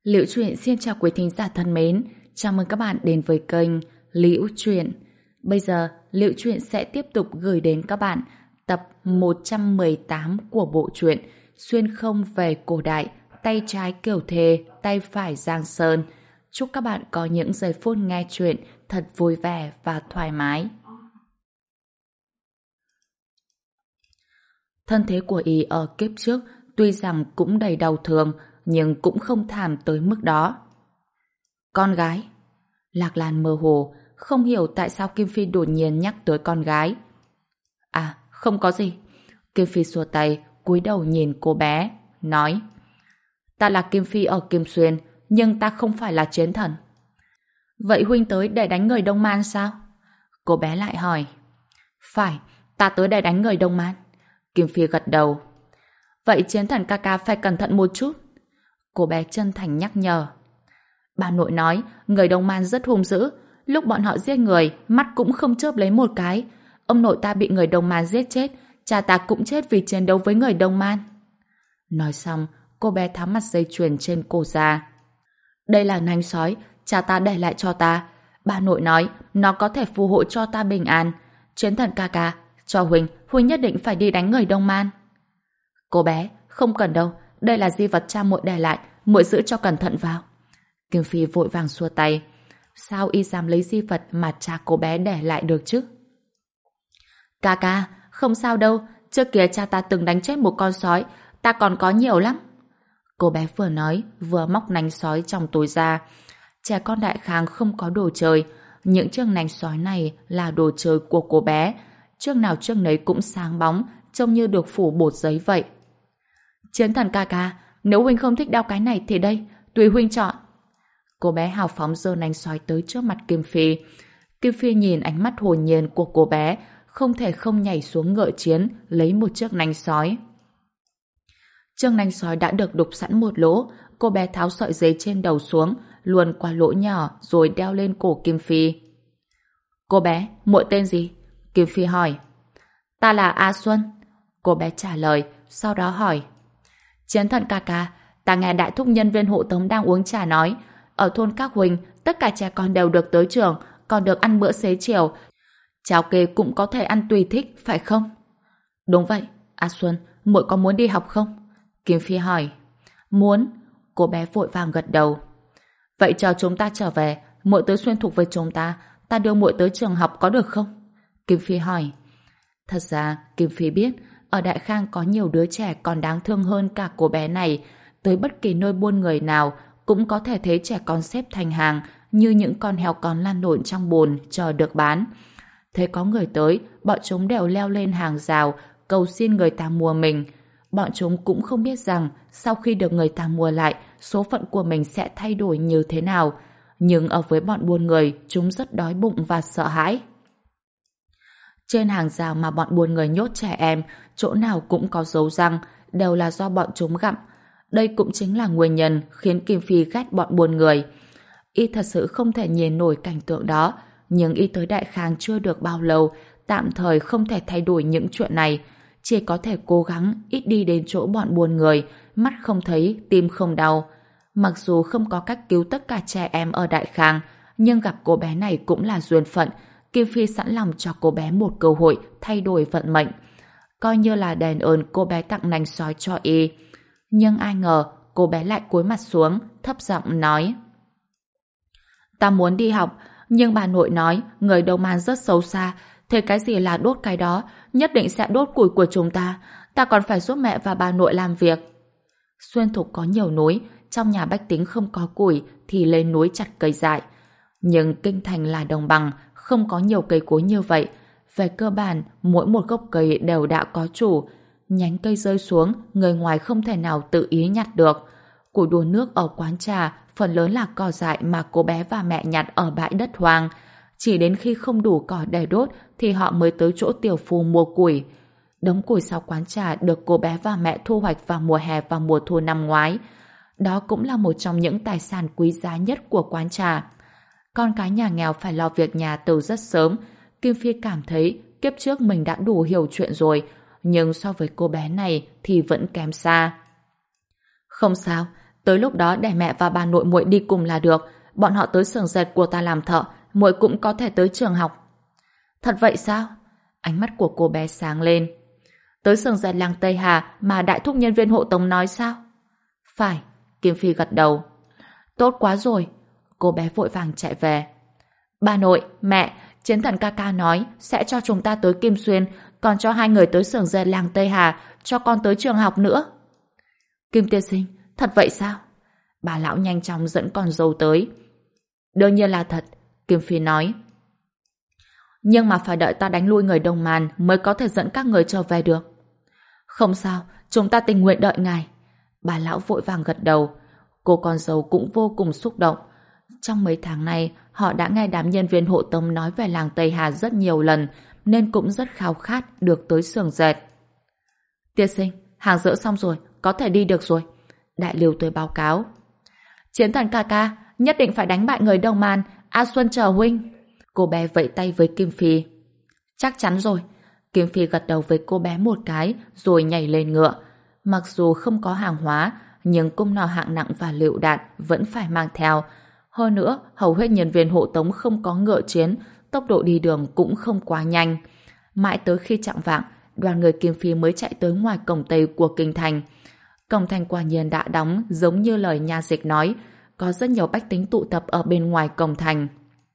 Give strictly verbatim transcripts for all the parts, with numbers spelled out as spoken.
Liễu Chuyện xin chào quý thính giả thân mến, chào mừng các bạn đến với kênh Liễu Chuyện. Bây giờ, Liễu Chuyện sẽ tiếp tục gửi đến các bạn tập một trăm mười tám của bộ truyện Xuyên không về cổ đại, tay trái Kiều Thề, tay phải Giang Sơn. Chúc các bạn có những giây phút nghe chuyện thật vui vẻ và thoải mái. Thân thế của y ở kiếp trước tuy rằng cũng đầy đau thương, nhưng cũng không thảm tới mức đó. Con gái? Lạc Lan mơ hồ, không hiểu tại sao Kim Phi đột nhiên nhắc tới con gái. À, không có gì. Kim Phi xua tay, cúi đầu nhìn cô bé, nói: Ta là Kim Phi ở Kim Xuyên, nhưng ta không phải là chiến thần. Vậy huynh tới để đánh người Đông Man sao? Cô bé lại hỏi. Phải, ta tới để đánh người Đông Man. Kim Phi gật đầu. Vậy chiến thần ca ca phải cẩn thận một chút. Cô bé chân thành nhắc nhở. Bà nội nói người Đông Man rất hung dữ, lúc bọn họ giết người mắt cũng không chớp lấy một cái. Ông nội ta bị người Đông Man giết chết, cha ta cũng chết vì chiến đấu với người Đông Man. Nói xong, cô bé tháo mặt dây chuyền trên cổ ra. Đây là nanh sói, cha ta để lại cho ta. Bà nội nói nó có thể phù hộ cho ta bình an. Chiến thần ca ca, cho huynh, huynh nhất định phải đi đánh người Đông Man. Cô bé, không cần đâu, đây là di vật cha muội để lại, muội giữ cho cẩn thận vào. Kim Phi vội vàng xua tay. Sao y dám lấy di vật mà cha cô bé để lại được chứ? Ca ca, không sao đâu, trước kia cha ta từng đánh chết một con sói, ta còn có nhiều lắm. Cô bé vừa nói, vừa móc nanh sói trong túi ra. Trẻ con Đại Khang không có đồ chơi, những chiếc nanh sói này là đồ chơi của cô bé. Chiếc nào chiếc nấy cũng sáng bóng, trông như được phủ bột giấy vậy. Chiến thần ca ca, nếu huynh không thích đeo cái này thì đây, tùy huynh chọn. Cô bé hào phóng giơ nanh sói tới trước mặt Kim Phi. Kim Phi nhìn ánh mắt hồn nhiên của cô bé, không thể không nhảy xuống ngựa chiến, lấy một chiếc nanh sói. Chiếc nanh sói đã được đục sẵn một lỗ, cô bé tháo sợi dây trên đầu xuống, luồn qua lỗ nhỏ rồi đeo lên cổ Kim Phi. Cô bé, muội tên gì? Kim Phi hỏi. Ta là A Xuân. Cô bé trả lời, sau đó hỏi. Chiến thần ca ca, ta nghe đại thúc nhân viên hộ tống đang uống trà nói, ở thôn các huynh, tất cả trẻ con đều được tới trường, còn được ăn bữa xế chiều. Cháu kê cũng có thể ăn tùy thích, phải không? Đúng vậy. A Xuân, muội có muốn đi học không? Kim Phi hỏi. Muốn. Cô bé vội vàng gật đầu. Vậy chờ chúng ta trở về, muội tới Xuyên Thục với chúng ta, ta đưa muội tới trường học có được không? Kim Phi hỏi. Thật ra, Kim Phi biết, ở Đại Khang có nhiều đứa trẻ còn đáng thương hơn cả cô bé này. Tới bất kỳ nơi buôn người nào, cũng có thể thấy trẻ con xếp thành hàng như những con heo con lăn lộn trong bồn chờ được bán. Thấy có người tới, bọn chúng đều leo lên hàng rào, cầu xin người ta mua mình. Bọn chúng cũng không biết rằng sau khi được người ta mua lại, số phận của mình sẽ thay đổi như thế nào. Nhưng ở với bọn buôn người, chúng rất đói bụng và sợ hãi. Trên hàng rào mà bọn buôn người nhốt trẻ em, chỗ nào cũng có dấu răng, đều là do bọn chúng gặm. Đây cũng chính là nguyên nhân khiến Kim Phi ghét bọn buôn người. Y thật sự không thể nhìn nổi cảnh tượng đó, nhưng y tới Đại Khang chưa được bao lâu, tạm thời không thể thay đổi những chuyện này. Chỉ có thể cố gắng ít đi đến chỗ bọn buôn người, mắt không thấy, tim không đau. Mặc dù không có cách cứu tất cả trẻ em ở Đại Khang, nhưng gặp cô bé này cũng là duyên phận. Kim Phi sẵn lòng cho cô bé một cơ hội thay đổi vận mệnh. Coi như là đền ơn cô bé tặng nanh sói cho y. Nhưng ai ngờ cô bé lại cúi mặt xuống, thấp giọng nói. Ta muốn đi học, nhưng bà nội nói người Đông Man rất xấu xa, thế cái gì là đốt cái đó, nhất định sẽ đốt củi của chúng ta. Ta còn phải giúp mẹ và bà nội làm việc. Xuyên Thục có nhiều núi, trong nhà bách tính không có củi thì lên núi chặt cây dại. Nhưng kinh thành là đồng bằng, không có nhiều cây cối như vậy. Về cơ bản, mỗi một gốc cây đều đã có chủ. Nhánh cây rơi xuống, người ngoài không thể nào tự ý nhặt được. Củi đun nước ở quán trà, phần lớn là cỏ dại mà cô bé và mẹ nhặt ở bãi đất hoang. Chỉ đến khi không đủ cỏ để đốt thì họ mới tới chỗ tiểu phu mua củi. Đống củi sau quán trà được cô bé và mẹ thu hoạch vào mùa hè và mùa thu năm ngoái. Đó cũng là một trong những tài sản quý giá nhất của quán trà. Con cái nhà nghèo phải lo việc nhà từ rất sớm. Kim Phi cảm thấy kiếp trước mình đã đủ hiểu chuyện rồi, nhưng so với cô bé này thì vẫn kém xa. Không sao, Tới lúc đó để mẹ và bà nội muội đi cùng là được. Bọn họ tới xưởng dệt của ta làm thợ, muội cũng có thể tới trường học. Thật vậy sao? Ánh mắt của cô bé sáng lên. Tới xưởng dệt làng Tây Hà mà đại thúc nhân viên hộ tống nói sao? Phải, Kim Phi gật đầu. Tốt quá rồi. Cô bé vội vàng chạy về. Bà nội, mẹ, Chiến Thần ca ca nói sẽ cho chúng ta tới Kim Xuyên, còn cho hai người tới xưởng dệt làng Tây Hà, cho con tới trường học nữa. Kim tiên sinh, thật vậy sao? Bà lão nhanh chóng dẫn con dâu tới. Đương nhiên là thật, Kim Phi nói. Nhưng mà phải đợi ta đánh lui người Đông Man mới có thể dẫn các người trở về được. Không sao, chúng ta tình nguyện đợi ngài. Bà lão vội vàng gật đầu. Cô con dâu cũng vô cùng xúc động. Trong mấy tháng này, họ đã nghe đám nhân viên hộ tống nói về làng Tây Hà rất nhiều lần, nên cũng rất khao khát được tới xưởng dệt. Tiên sinh, hàng dỡ xong rồi, có thể đi được rồi. Đại Lưu tới báo cáo. Chiến Thần ca ca, nhất định phải đánh bại người Đông Man, A Xuân chờ huynh. Cô bé vẫy tay với Kim Phi. Chắc chắn rồi. Kim Phi gật đầu với cô bé một cái, rồi nhảy lên ngựa. Mặc dù không có hàng hóa, nhưng cung nỏ hạng nặng và lựu đạn vẫn phải mang theo. Hơn nữa, hầu hết nhân viên hộ tống không có ngựa chiến, tốc độ đi đường cũng không quá nhanh. Mãi tới khi chạng vạng, đoàn người Kim Phi mới chạy tới ngoài cổng Tây của kinh thành. Cổng thành quả nhiên đã đóng, giống như lời nha dịch nói, có rất nhiều bách tính tụ tập ở bên ngoài cổng thành.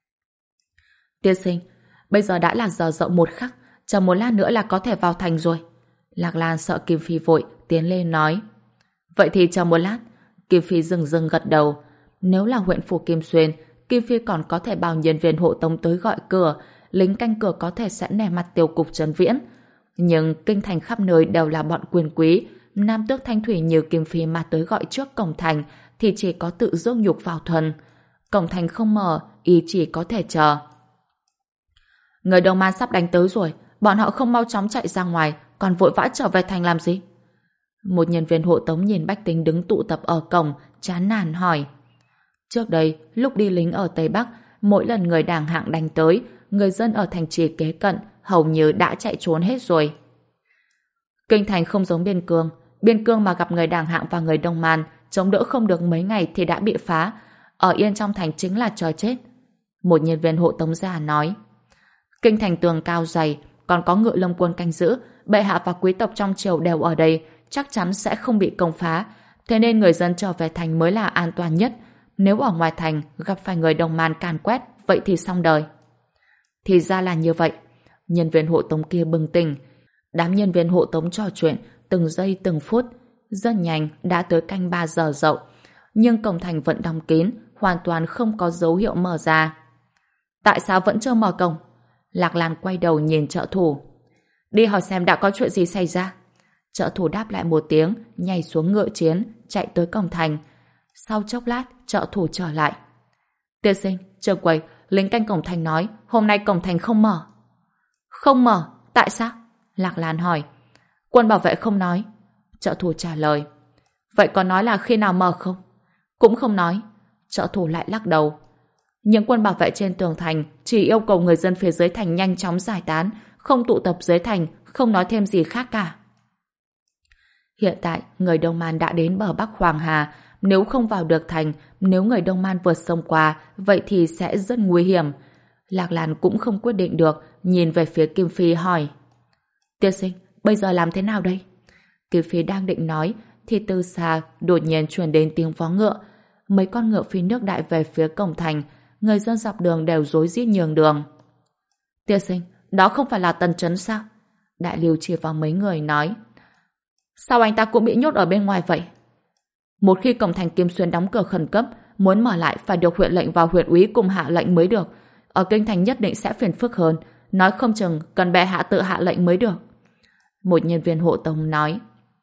Tiên sinh, bây giờ đã là giờ dậu một khắc, chờ một lát nữa là có thể vào thành rồi. Lạc Lan sợ Kim Phi vội, tiến lên nói. Vậy thì chờ một lát. Kim Phi dừng dừng gật đầu. Nếu là huyện phủ Kim Xuyên, Kim Phi còn có thể bảo nhân viên hộ tống tới gọi cửa, lính canh cửa có thể sẽ nể mặt tiêu cục Trấn Viễn. Nhưng kinh thành khắp nơi đều là bọn quyền quý, nam tước thanh thủy như Kim Phi mà tới gọi trước cổng thành thì chỉ có tự dốc nhục vào thuần. Cổng thành không mở, ý chỉ có thể chờ. Người Đông Man sắp đánh tới rồi, bọn họ không mau chóng chạy ra ngoài, còn vội vã trở về thành làm gì? Một nhân viên hộ tống nhìn bách tính đứng tụ tập ở cổng, chán nản hỏi. Trước đây, lúc đi lính ở Tây Bắc, mỗi lần người đảng hạng đánh tới, người dân ở thành trì kế cận hầu như đã chạy trốn hết rồi. Kinh thành không giống biên cương, biên cương mà gặp người đảng hạng và người Đông Man, chống đỡ không được mấy ngày thì đã bị phá. Ở yên trong thành chính là chờ chết. Một nhân viên hộ tống già nói. Kinh thành tường cao dày, còn có ngự lâm quân canh giữ, bệ hạ và quý tộc trong triều đều ở đây, chắc chắn sẽ không bị công phá. Thế nên người dân trở về thành mới là an toàn nhất. Nếu ở ngoài thành gặp phải người Đông Man càn quét, vậy thì xong đời. Thì ra là như vậy. Nhân viên hộ tống kia bừng tỉnh. Đám nhân viên hộ tống trò chuyện từng giây từng phút. Rất nhanh đã tới canh ba giờ dậu. Nhưng cổng thành vẫn đóng kín, hoàn toàn không có dấu hiệu mở ra. Tại sao vẫn chưa mở cổng? Lạc Lan quay đầu nhìn trợ thủ. Đi hỏi xem đã có chuyện gì xảy ra. Trợ thủ đáp lại một tiếng, nhảy xuống ngựa chiến, chạy tới cổng thành. Sau chốc lát, trợ thủ trở lại. Tiên sinh, trường quầy, lính canh cổng thành nói hôm nay cổng thành không mở. Không mở? Tại sao? Lạc Lan hỏi. Quân bảo vệ không nói. Trợ thủ trả lời. Vậy có nói là khi nào mở không? Cũng không nói. Trợ thủ lại lắc đầu. Những quân bảo vệ trên tường thành chỉ yêu cầu người dân phía dưới thành nhanh chóng giải tán, không tụ tập dưới thành, không nói thêm gì khác cả. Hiện tại, người Đông Man đã đến bờ Bắc Hoàng Hà. Nếu không vào được thành, nếu người Đông Man vượt sông qua, vậy thì sẽ rất nguy hiểm. Lạc Lan cũng không quyết định được, nhìn về phía Kim Phi hỏi. Tiên sinh, bây giờ làm thế nào đây? Kim Phi đang định nói, thì từ xa đột nhiên truyền đến tiếng vó ngựa. Mấy con ngựa phi nước đại về phía cổng thành, người dân dọc đường đều rối rít nhường đường. Tiên sinh, đó không phải là Tần Chấn sao? Đại Lưu chỉ vào mấy người nói. Sao anh ta cũng bị nhốt ở bên ngoài vậy? Một khi cổng thành Kim Xuyên đóng cửa khẩn cấp, muốn mở lại phải được huyện lệnh và huyện úy cùng hạ lệnh mới được. Ở kinh thành nhất định sẽ phiền phức hơn, nói không chừng cần bệ hạ tự hạ lệnh mới được. Một nhân viên hộ tống nói.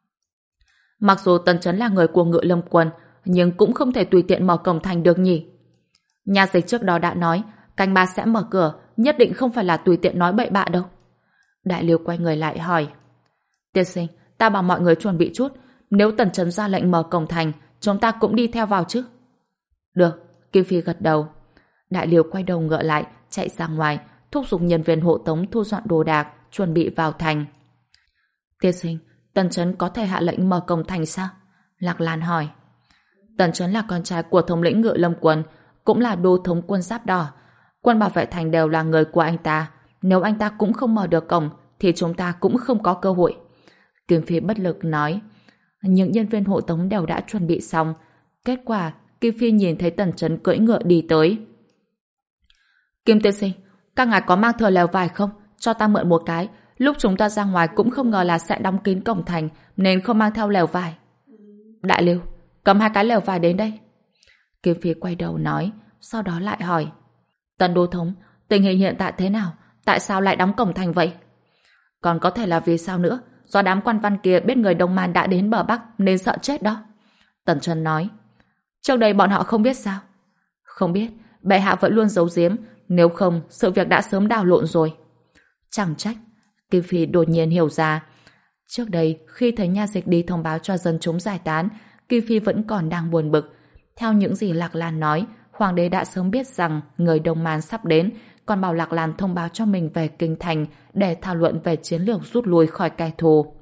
Mặc dù Tần Chấn là người của Ngự Lâm quân, nhưng cũng không thể tùy tiện mở cổng thành được nhỉ? Nhà dịch trước đó đã nói, canh ba sẽ mở cửa, nhất định không phải là tùy tiện nói bậy bạ đâu. Đại Liêu quay người lại hỏi. Tiên sinh, ta bảo mọi người chuẩn bị chút, nếu Tần Chấn ra lệnh mở cổng thành, chúng ta cũng đi theo vào chứ? Được, Kim Phi gật đầu. Đại Liêu quay đầu ngựa lại, chạy ra ngoài, thúc giục nhân viên hộ tống thu dọn đồ đạc, chuẩn bị vào thành. Tiên sinh, Tần Chấn có thể hạ lệnh mở cổng thành sao? Lạc Lan hỏi. Tần Chấn là con trai của thống lĩnh Ngự Lâm quân, cũng là đô thống quân Giáp Đỏ. Quân bảo vệ thành đều là người của anh ta. Nếu anh ta cũng không mở được cổng, thì chúng ta cũng không có cơ hội. Kim Phi bất lực nói. Những nhân viên hộ tống đều đã chuẩn bị xong. Kết quả, Kim Phi nhìn thấy Tần Chấn cưỡi ngựa đi tới. Kim tiên sinh, các ngài có mang thừa lều vải không? Cho ta mượn một cái. Lúc chúng ta ra ngoài cũng không ngờ là sẽ đóng kín cổng thành, nên không mang theo lều vải. Đại Lưu, cầm hai cái lều vải đến đây. Kim Phi quay đầu nói, sau đó lại hỏi. Tần đô thống, tình hình hiện tại thế nào? Tại sao lại đóng cổng thành vậy? Còn có thể là vì sao nữa? Do đám quan văn kia biết người Đông Man đã đến bờ Bắc nên sợ chết đó. Tần Chân nói. Trước đây bọn họ không biết sao? Không biết, bệ hạ vẫn luôn giấu giếm, nếu không sự việc đã sớm đảo lộn rồi. Chẳng trách. Kim Phi đột nhiên hiểu ra. Trước đây, khi thấy nha dịch đi thông báo cho dân chúng giải tán, Kim Phi vẫn còn đang buồn bực. Theo những gì Lạc Lan nói, Hoàng đế đã sớm biết rằng người Đông Man sắp đến, còn bảo Lạc Lan thông báo cho mình về kinh thành để thảo luận về chiến lược rút lui khỏi kẻ thù.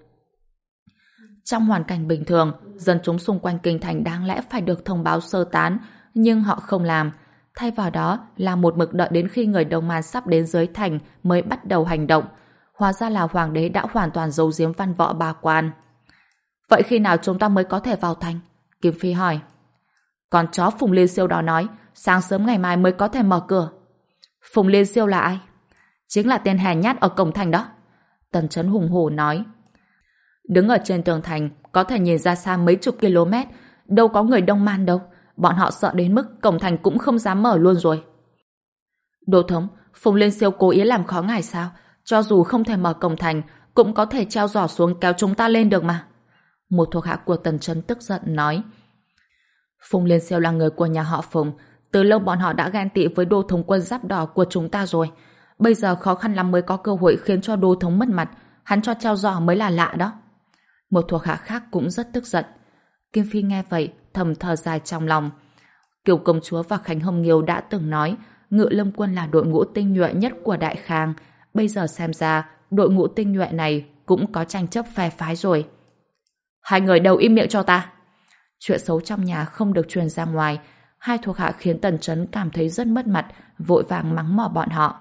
Trong hoàn cảnh bình thường, dân chúng xung quanh kinh thành đáng lẽ phải được thông báo sơ tán, nhưng họ không làm. Thay vào đó là một mực đợi đến khi người Đông Man sắp đến dưới thành mới bắt đầu hành động. Hóa ra là Hoàng đế đã hoàn toàn giấu giếm văn võ ba quan. Vậy khi nào chúng ta mới có thể vào thành? Kim Phi hỏi. Còn chó Phùng Liên Siêu đó nói sáng sớm ngày mai mới có thể mở cửa. Phùng Liên Siêu là ai? Chính là tên hèn nhát ở cổng thành đó. Tần Chấn hùng hổ nói. Đứng ở trên tường thành có thể nhìn ra xa mấy chục km, đâu có người Đông Man đâu. Bọn họ sợ đến mức cổng thành cũng không dám mở luôn rồi. Đô thống, Phùng Liên Siêu cố ý làm khó ngài sao? Cho dù không thể mở cổng thành, cũng có thể treo giỏ xuống kéo chúng ta lên được mà. Một thuộc hạ của Tần Chấn tức giận nói. Phùng Liên Siêu là người của nhà họ Phùng. Từ lâu bọn họ đã ghen tị với đô thống quân Giáp Đỏ của chúng ta rồi. Bây giờ khó khăn lắm mới có cơ hội khiến cho đô thống mất mặt. Hắn cho treo giỏ mới là lạ đó. Một thuộc hạ khác cũng rất tức giận. Kim Phi nghe vậy, thầm thở dài trong lòng. Kiều công chúa và Khánh Hồng Nghiêu đã từng nói Ngự Lâm quân là đội ngũ tinh nhuệ nhất của Đại Khang. Bây giờ xem ra đội ngũ tinh nhuệ này cũng có tranh chấp phe phái rồi. Hai người đều im miệng cho ta. Chuyện xấu trong nhà không được truyền ra ngoài. Hai thuộc hạ khiến Tần Chấn cảm thấy rất mất mặt, vội vàng mắng mỏ bọn họ.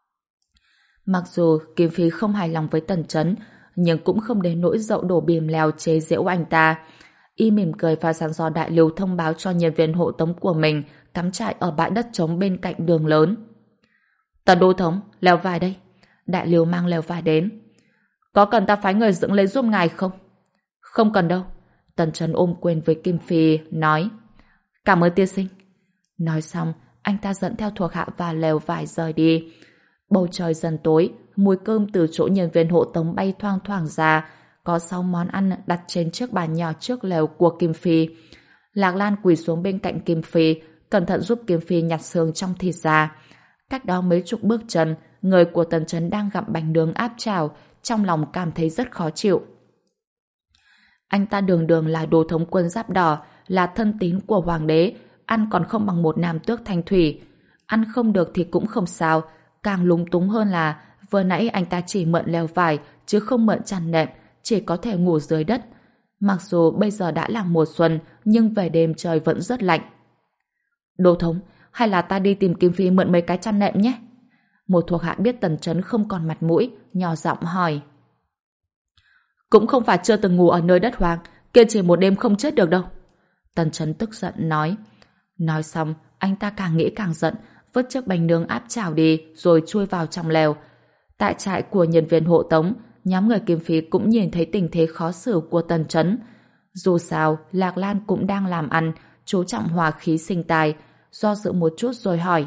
Mặc dù Kim Phi không hài lòng với Tần Chấn, nhưng cũng không đến nỗi dậu đổ bìm lèo chế giễu anh ta. Y mỉm cười và dặn dò Đại Lưu thông báo cho nhân viên hộ tống của mình cắm trại ở bãi đất trống bên cạnh đường lớn. Tần đô thống, lều vải đây. Đại Lưu mang lều vải đến. Có cần ta phái người dựng lên giúp ngài không? Không cần đâu. Tần Chấn ôm quyền với Kim Phi, nói. Cảm ơn tiên sinh. Nói xong, anh ta dẫn theo thuộc hạ và lều vải rời đi. Bầu trời dần tối, mùi cơm từ chỗ nhân viên hộ tống bay thoang thoảng ra. Có sáu món ăn đặt trên chiếc bàn nhỏ trước lều của Kim Phi. Lạc Lan quỳ xuống bên cạnh Kim Phi, cẩn thận giúp Kim Phi nhặt xương trong thịt ra. Cách đó mấy chục bước chân, người của Tần Chấn đang gặm bánh nướng áp chảo, trong lòng cảm thấy rất khó chịu. Anh ta đường đường là đô thống quân Giáp Đỏ, là thân tín của Hoàng đế, ăn còn không bằng một nam tước Thanh Thủy. Ăn không được thì cũng không sao, càng lúng túng hơn là vừa nãy anh ta chỉ mượn lều vải chứ không mượn chăn nệm, chỉ có thể ngủ dưới đất. Mặc dù bây giờ đã là mùa xuân, nhưng về đêm trời vẫn rất lạnh. Đô thống, hay là ta đi tìm Kim Phi mượn mấy cái chăn nệm nhé? Một thuộc hạ biết Tần Chấn không còn mặt mũi, nhỏ giọng hỏi. Cũng không phải chưa từng ngủ ở nơi đất hoang, kiên trì một đêm không chết được đâu. Tần Chấn tức giận nói. Nói xong, anh ta càng nghĩ càng giận, vứt chiếc bánh nướng áp chảo đi rồi chui vào trong lều. Tại trại của nhân viên hộ tống, nhóm người Kim Phi cũng nhìn thấy tình thế khó xử của Tần Chấn. Dù sao, Lạc Lan cũng đang làm ăn, chú trọng hòa khí sinh tài, do dự một chút rồi hỏi.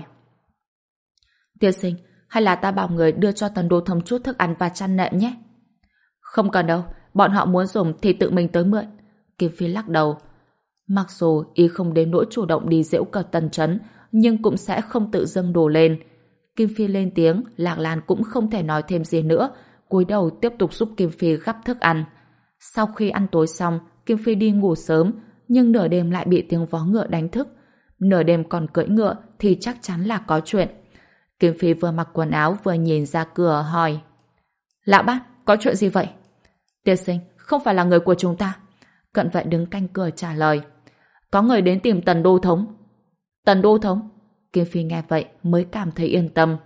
Tiên sinh, hay là ta bảo người đưa cho Tần đô thống chút thức ăn và chăn nệm nhé? Không cần đâu, bọn họ muốn dùng thì tự mình tới mượn. Kim Phi lắc đầu. Mặc dù y không đến nỗi chủ động đi giễu cợt Tần Chấn, nhưng cũng sẽ không tự dâng đồ lên. Kim Phi lên tiếng, Lạc Lan cũng không thể nói thêm gì nữa, cúi đầu tiếp tục giúp Kim Phi gắp thức ăn. Sau khi ăn tối xong, Kim Phi đi ngủ sớm, nhưng nửa đêm lại bị tiếng vó ngựa đánh thức. Nửa đêm còn cưỡi ngựa thì chắc chắn là có chuyện. Kim Phi vừa mặc quần áo vừa nhìn ra cửa hỏi. Lão bát, có chuyện gì vậy? Tiên sinh, không phải là người của chúng ta. Cận vệ đứng canh cửa trả lời. có người đến tìm Tần Đô Thống. Tần Đô Thống? Kim Phi nghe vậy mới cảm thấy yên tâm.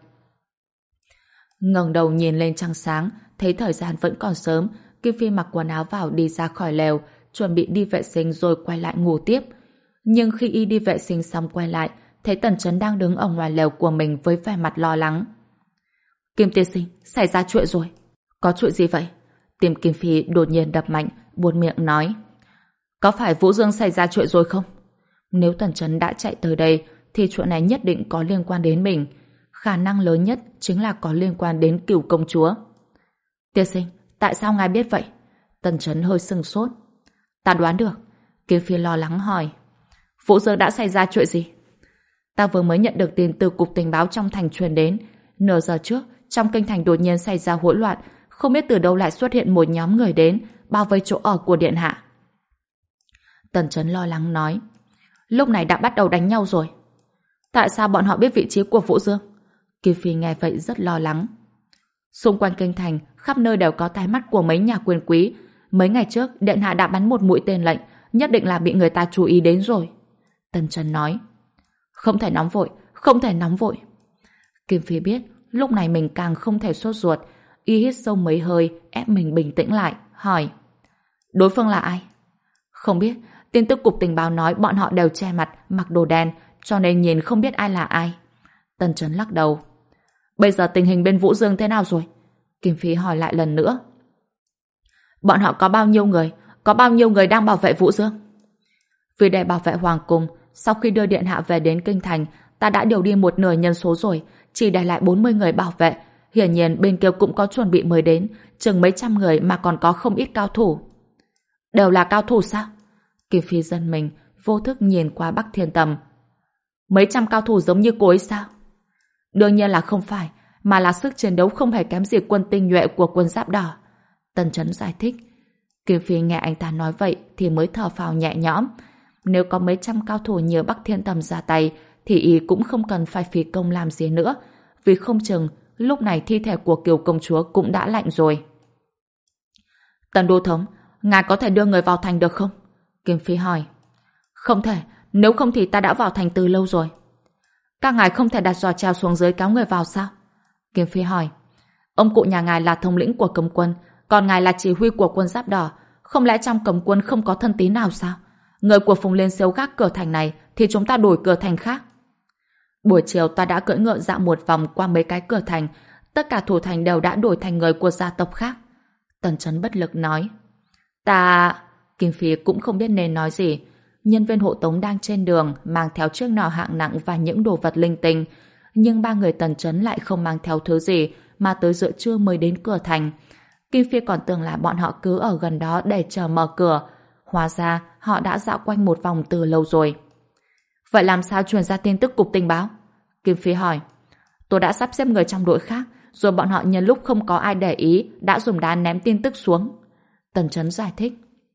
Ngẩng đầu nhìn lên trăng sáng, thấy thời gian vẫn còn sớm, Kim Phi mặc quần áo vào đi ra khỏi lều, chuẩn bị đi vệ sinh rồi quay lại ngủ tiếp. Nhưng khi y đi vệ sinh xong quay lại, thấy Tần Chấn đang đứng ở ngoài lều của mình với vẻ mặt lo lắng. Kim tiên sinh, xảy ra chuyện rồi. Có chuyện gì vậy? Tim Kim Phi đột nhiên đập mạnh, buột miệng nói. Có phải Vũ Dương xảy ra chuyện rồi không? Nếu Tần Chấn đã chạy tới đây, thì chuyện này nhất định có liên quan đến mình. Khả năng lớn nhất chính là có liên quan đến Cửu công chúa. Tiên sinh, tại sao ngài biết vậy? Tần Chấn hơi sừng sốt. Ta đoán được. Kim Phi lo lắng hỏi. Vũ Dương đã xảy ra chuyện gì? Ta vừa mới nhận được tin từ cục tình báo trong thành truyền đến. Nửa giờ trước, trong kinh thành đột nhiên xảy ra hỗn loạn, không biết từ đâu lại xuất hiện một nhóm người đến, bao vây chỗ ở của điện hạ. Tần Chấn lo lắng nói. Lúc này đã bắt đầu đánh nhau rồi. Tại sao bọn họ biết vị trí của Vũ Dương? Kim Phi nghe vậy rất lo lắng. Xung quanh kinh thành, khắp nơi đều có tai mắt của mấy nhà quyền quý. Mấy ngày trước, điện hạ đã bắn một mũi tên lệnh, nhất định là bị người ta chú ý đến rồi. Tần Chấn nói. Không thể nóng vội, không thể nóng vội. Kim Phi biết, lúc này mình càng không thể sốt ruột. Y hít sâu mấy hơi, ép mình bình tĩnh lại, hỏi. Đối phương là ai? Không biết, tin tức cục tình báo nói bọn họ đều che mặt, mặc đồ đen, cho nên nhìn không biết ai là ai. Tần Chấn lắc đầu. Bây giờ tình hình bên Vũ Dương thế nào rồi? Kim Phi hỏi lại lần nữa. Bọn họ có bao nhiêu người? Có bao nhiêu người đang bảo vệ Vũ Dương? Vì để bảo vệ Hoàng Cung, sau khi đưa điện hạ về đến kinh thành, ta đã điều đi một nửa nhân số rồi, chỉ để lại bốn mươi người bảo vệ. Hiển nhiên bên kia cũng có chuẩn bị mới đến, chừng mấy trăm người mà còn có không ít cao thủ. Đều là cao thủ sao? Kim Phi giật mình, vô thức nhìn qua Bắc Thiên Tầm. Mấy trăm cao thủ giống như cô ấy sao? Đương nhiên là không phải, mà là sức chiến đấu không hề kém gì quân tinh nhuệ của quân Giáp Đỏ. Tần Chấn giải thích. Kim Phi nghe anh ta nói vậy thì mới thở phào nhẹ nhõm. Nếu có mấy trăm cao thủ như Bắc Thiên Tầm ra tay thì y cũng không cần phải phí công làm gì nữa, vì không chừng lúc này thi thể của Kiều công chúa cũng đã lạnh rồi. Tần Đô Thống, ngài có thể đưa người vào thành được không? Kim Phi hỏi. Không thể, nếu không thì ta đã vào thành từ lâu rồi. Các ngài không thể đặt giò treo xuống dưới kéo người vào sao? Kim Phi hỏi. Ông cụ nhà ngài là thống lĩnh của cấm quân, còn ngài là chỉ huy của quân Giáp Đỏ, không lẽ trong cấm quân không có thân tín nào sao? Người của Phùng Liên Siêu gác cửa thành này thì chúng ta đổi cửa thành khác. Buổi chiều ta đã cưỡi ngựa dạo một vòng qua mấy cái cửa thành, tất cả thủ thành đều đã đổi thành người của gia tộc khác. Tần Chấn bất lực nói. Ta... Kim Phi cũng không biết nên nói gì. Nhân viên hộ tống đang trên đường mang theo chiếc nỏ hạng nặng và những đồ vật linh tinh, nhưng ba người Tần Chấn lại không mang theo thứ gì mà tới giữa trưa mới đến cửa thành. Kim Phi còn tưởng là bọn họ cứ ở gần đó để chờ mở cửa. Hóa ra họ đã dạo quanh một vòng từ lâu rồi. Vậy làm sao truyền ra tin tức cục tình báo? Kim Phi hỏi. Tôi đã sắp xếp người trong đội khác, rồi bọn họ nhân lúc không có ai để ý đã dùng đá ném tin tức xuống. Tần Chấn giải thích.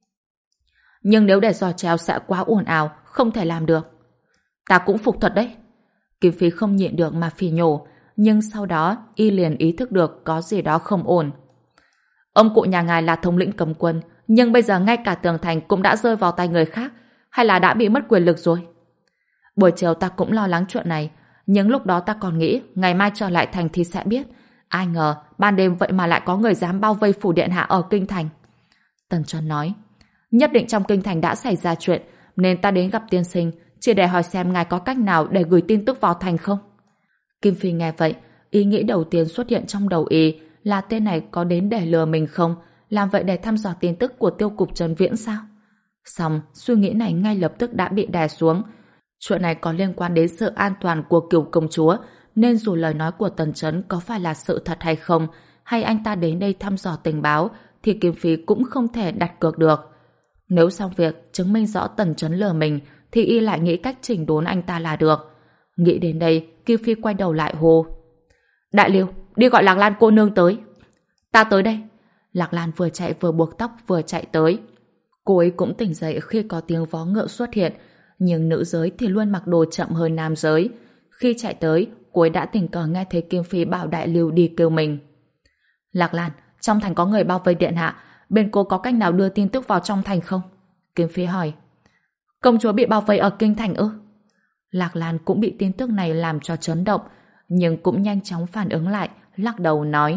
Nhưng nếu để giò treo sẽ quá ồn ào, không thể làm được. Ta cũng phục thật đấy. Kim Phi không nhịn được mà phì nhổ, nhưng sau đó y liền ý thức được có gì đó không ổn. Ông cụ nhà ngài là thống lĩnh cấm quân, nhưng bây giờ ngay cả tường thành cũng đã rơi vào tay người khác, hay là đã bị mất quyền lực rồi? Buổi chiều ta cũng lo lắng chuyện này, nhưng lúc đó ta còn nghĩ ngày mai trở lại thành thì sẽ biết. Ai ngờ ban đêm vậy mà lại có người dám bao vây phủ điện hạ ở kinh thành. Tần Chấn nói. Nhất định trong kinh thành đã xảy ra chuyện, nên ta đến gặp tiên sinh chỉ để hỏi xem ngài có cách nào để gửi tin tức vào thành không. Kim Phi nghe vậy, ý nghĩ đầu tiên xuất hiện trong đầu y là tên này có đến để lừa mình không, làm vậy để thăm dò tin tức của tiêu cục Trần Viễn sao? Xong, suy nghĩ này ngay lập tức đã bị đè xuống. Chuyện này có liên quan đến sự an toàn của Kiều công chúa, nên dù lời nói của Tần Chấn có phải là sự thật hay không, hay anh ta đến đây thăm dò tình báo, thì Kim Phi cũng không thể đặt cược được. Nếu xong việc chứng minh rõ Tần Chấn lừa mình, thì y lại nghĩ cách chỉnh đốn anh ta là được. Nghĩ đến đây, Kim Phi quay đầu lại hô. Đại Liêu, đi gọi Lạc Lan cô nương tới. Ta tới đây. Lạc Lan vừa chạy vừa buộc tóc vừa chạy tới. Cô ấy cũng tỉnh dậy khi có tiếng vó ngựa xuất hiện, nhưng nữ giới thì luôn mặc đồ chậm hơn nam giới. Khi chạy tới, cô ấy đã tình cờ nghe thấy Kim Phi bảo Đại Liêu đi kêu mình. Lạc Lan, trong thành có người bao vây điện hạ, bên cô có cách nào đưa tin tức vào trong thành không? Kim Phi hỏi. Công chúa bị bao vây ở kinh thành ư? Lạc Lan cũng bị tin tức này làm cho chấn động, nhưng cũng nhanh chóng phản ứng lại, lắc đầu nói.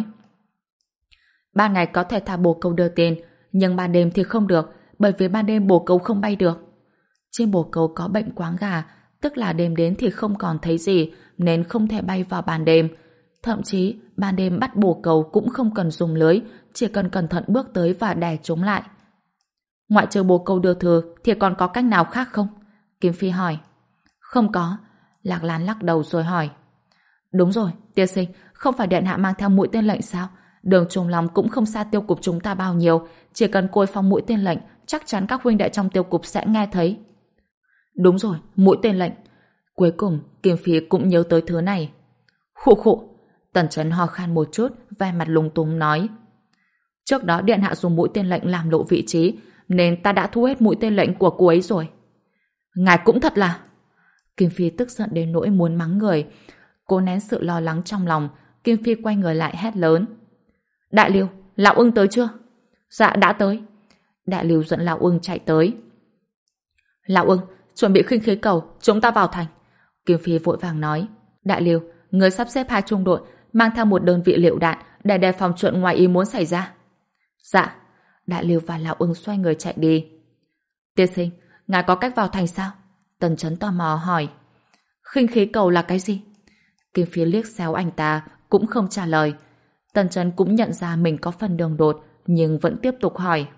Ban ngày có thể thả bồ câu đưa tin, nhưng ban đêm thì không được, bởi vì ban đêm bồ câu không bay được. Chim bồ câu có bệnh quáng gà, tức là đêm đến thì không còn thấy gì, nên không thể bay vào ban đêm. Thậm chí, ban đêm bắt bồ câu cũng không cần dùng lưới, chỉ cần cẩn thận bước tới và đè chúng lại. Ngoại trừ bồ câu đưa thư thì còn có cách nào khác không? Kim Phi hỏi. Không có. Lạc Lan lắc đầu rồi hỏi. Đúng rồi, tiên sinh, không phải điện hạ mang theo mũi tên lệnh sao? Đường Trùng Long cũng không xa tiêu cục chúng ta bao nhiêu, chỉ cần côi phong mũi tên lệnh, chắc chắn các huynh đệ trong tiêu cục sẽ nghe thấy. Đúng rồi, mũi tên lệnh. Cuối cùng, Kim Phi cũng nhớ tới thứ này. Khụ khụ. Tần Chấn ho khan một chút, vẻ mặt lúng túng nói. Trước đó điện hạ dùng mũi tên lệnh làm lộ vị trí, nên ta đã thu hết mũi tên lệnh của cô ấy rồi. Ngài cũng thật là... Kim Phi tức giận đến nỗi muốn mắng người. Cô nén sự lo lắng trong lòng, Kim Phi quay người lại hét lớn. Đại Lưu, Lão Ưng tới chưa? Dạ đã tới. Đại Lưu dẫn Lão Ưng chạy tới. Lão Ưng, chuẩn bị khinh khí cầu, chúng ta vào thành. Kim Phi vội vàng nói. Đại Lưu, người sắp xếp hai trung đội, mang theo một đơn vị liệu đạn để đề phòng chuyện ngoài ý muốn xảy ra. Dạ. Đại Lưu và Lão Ưng xoay người chạy đi. Tiên sinh, ngài có cách vào thành sao? Tần Chấn tò mò hỏi. Khinh khí cầu là cái gì? Kim Phi liếc xéo anh ta, cũng không trả lời. Tần Chấn cũng nhận ra mình có phần đường đột, nhưng vẫn tiếp tục hỏi.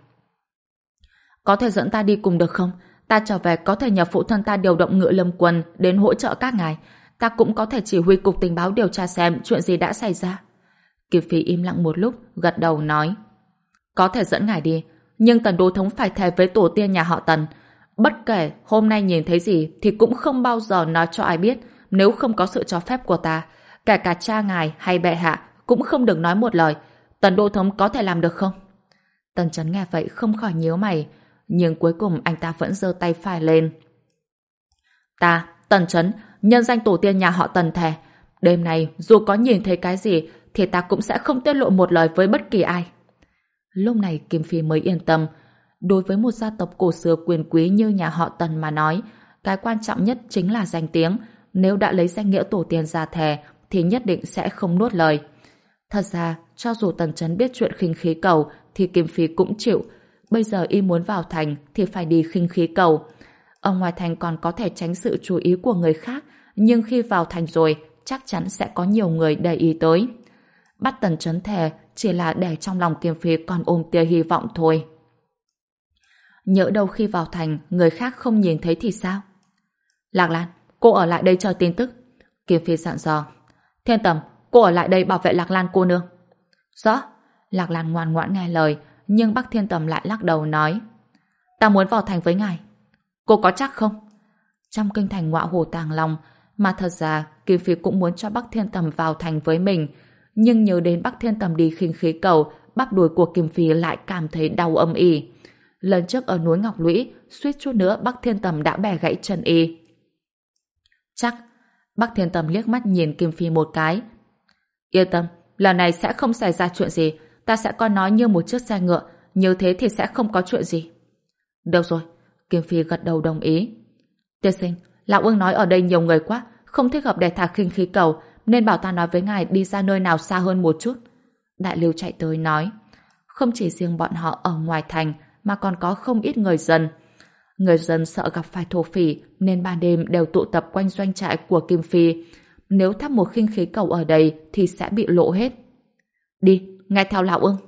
Có thể dẫn ta đi cùng được không? Ta trở về có thể nhờ phụ thân ta điều động ngựa lâm quân đến hỗ trợ các ngài. Ta cũng có thể chỉ huy cục tình báo điều tra xem chuyện gì đã xảy ra. Kim Phi im lặng một lúc, gật đầu nói. Có thể dẫn ngài đi, nhưng Tần Đô Thống phải thề với tổ tiên nhà họ Tần. Bất kể hôm nay nhìn thấy gì thì cũng không bao giờ nói cho ai biết, nếu không có sự cho phép của ta. Kể cả cha ngài hay bệ hạ cũng không được nói một lời. Tần Đô Thống có thể làm được không? Tần Chấn nghe vậy không khỏi nhíu mày, nhưng cuối cùng anh ta vẫn giơ tay phải lên. Ta, Tần Chấn, nhân danh tổ tiên nhà họ Tần thề, đêm nay dù có nhìn thấy cái gì thì ta cũng sẽ không tiết lộ một lời với bất kỳ ai. Lúc này Kim Phi mới yên tâm. Đối với một gia tộc cổ xưa quyền quý như nhà họ Tần mà nói, cái quan trọng nhất chính là danh tiếng. Nếu đã lấy danh nghĩa tổ tiên ra thề thì nhất định sẽ không nuốt lời. Thật ra, cho dù Tần Chấn biết chuyện khinh khí cầu thì Kim Phi cũng chịu. Bây giờ y muốn vào thành thì phải đi khinh khí cầu. Ở ngoài thành còn có thể tránh sự chú ý của người khác, nhưng khi vào thành rồi chắc chắn sẽ có nhiều người để ý tới. Bắt Tần Chấn thề chỉ là để trong lòng Kim Phi còn ôm tia hy vọng thôi. Nhỡ đâu khi vào thành người khác không nhìn thấy thì sao? Lạc Lan, cô ở lại đây chờ tin tức. Kim Phi dặn dò. Thiên Tầm, cô ở lại đây bảo vệ Lạc Lan cô nương. Rõ. Lạc Lan ngoan ngoãn nghe lời, nhưng Bắc Thiên Tầm lại lắc đầu nói. Ta muốn vào thành với ngài. Cô có chắc không? Trong kinh thành Ngọa Hổ Tàng Long, mà thật ra Kim Phi cũng muốn cho Bắc Thiên Tầm vào thành với mình, nhưng nhớ đến Bắc Thiên Tầm đi khinh khí cầu, bắp đùi của Kim Phi lại cảm thấy đau âm ỉ. Lần trước ở núi Ngọc Lũy, suýt chút nữa Bắc Thiên Tầm đã bẻ gãy chân y. Chắc. Bắc Thiên Tầm liếc mắt nhìn Kim Phi một cái. Yên tâm, lần này sẽ không xảy ra chuyện gì. Ta sẽ coi nó như một chiếc xe ngựa, như thế thì sẽ không có chuyện gì. Được rồi. Kim Phi gật đầu đồng ý. Tiên sinh, Lão Ưng nói ở đây nhiều người quá, không thích hợp để thả khinh khí cầu, nên bảo ta nói với ngài đi ra nơi nào xa hơn một chút. Đại Lưu chạy tới nói. Không chỉ riêng bọn họ ở ngoài thành, mà còn có không ít người dân. Người dân sợ gặp phải thổ phỉ nên ban đêm đều tụ tập quanh doanh trại của Kim Phi. Nếu thắp một khinh khí cầu ở đây thì sẽ bị lộ hết. Đi, nghe theo Lão Ưng.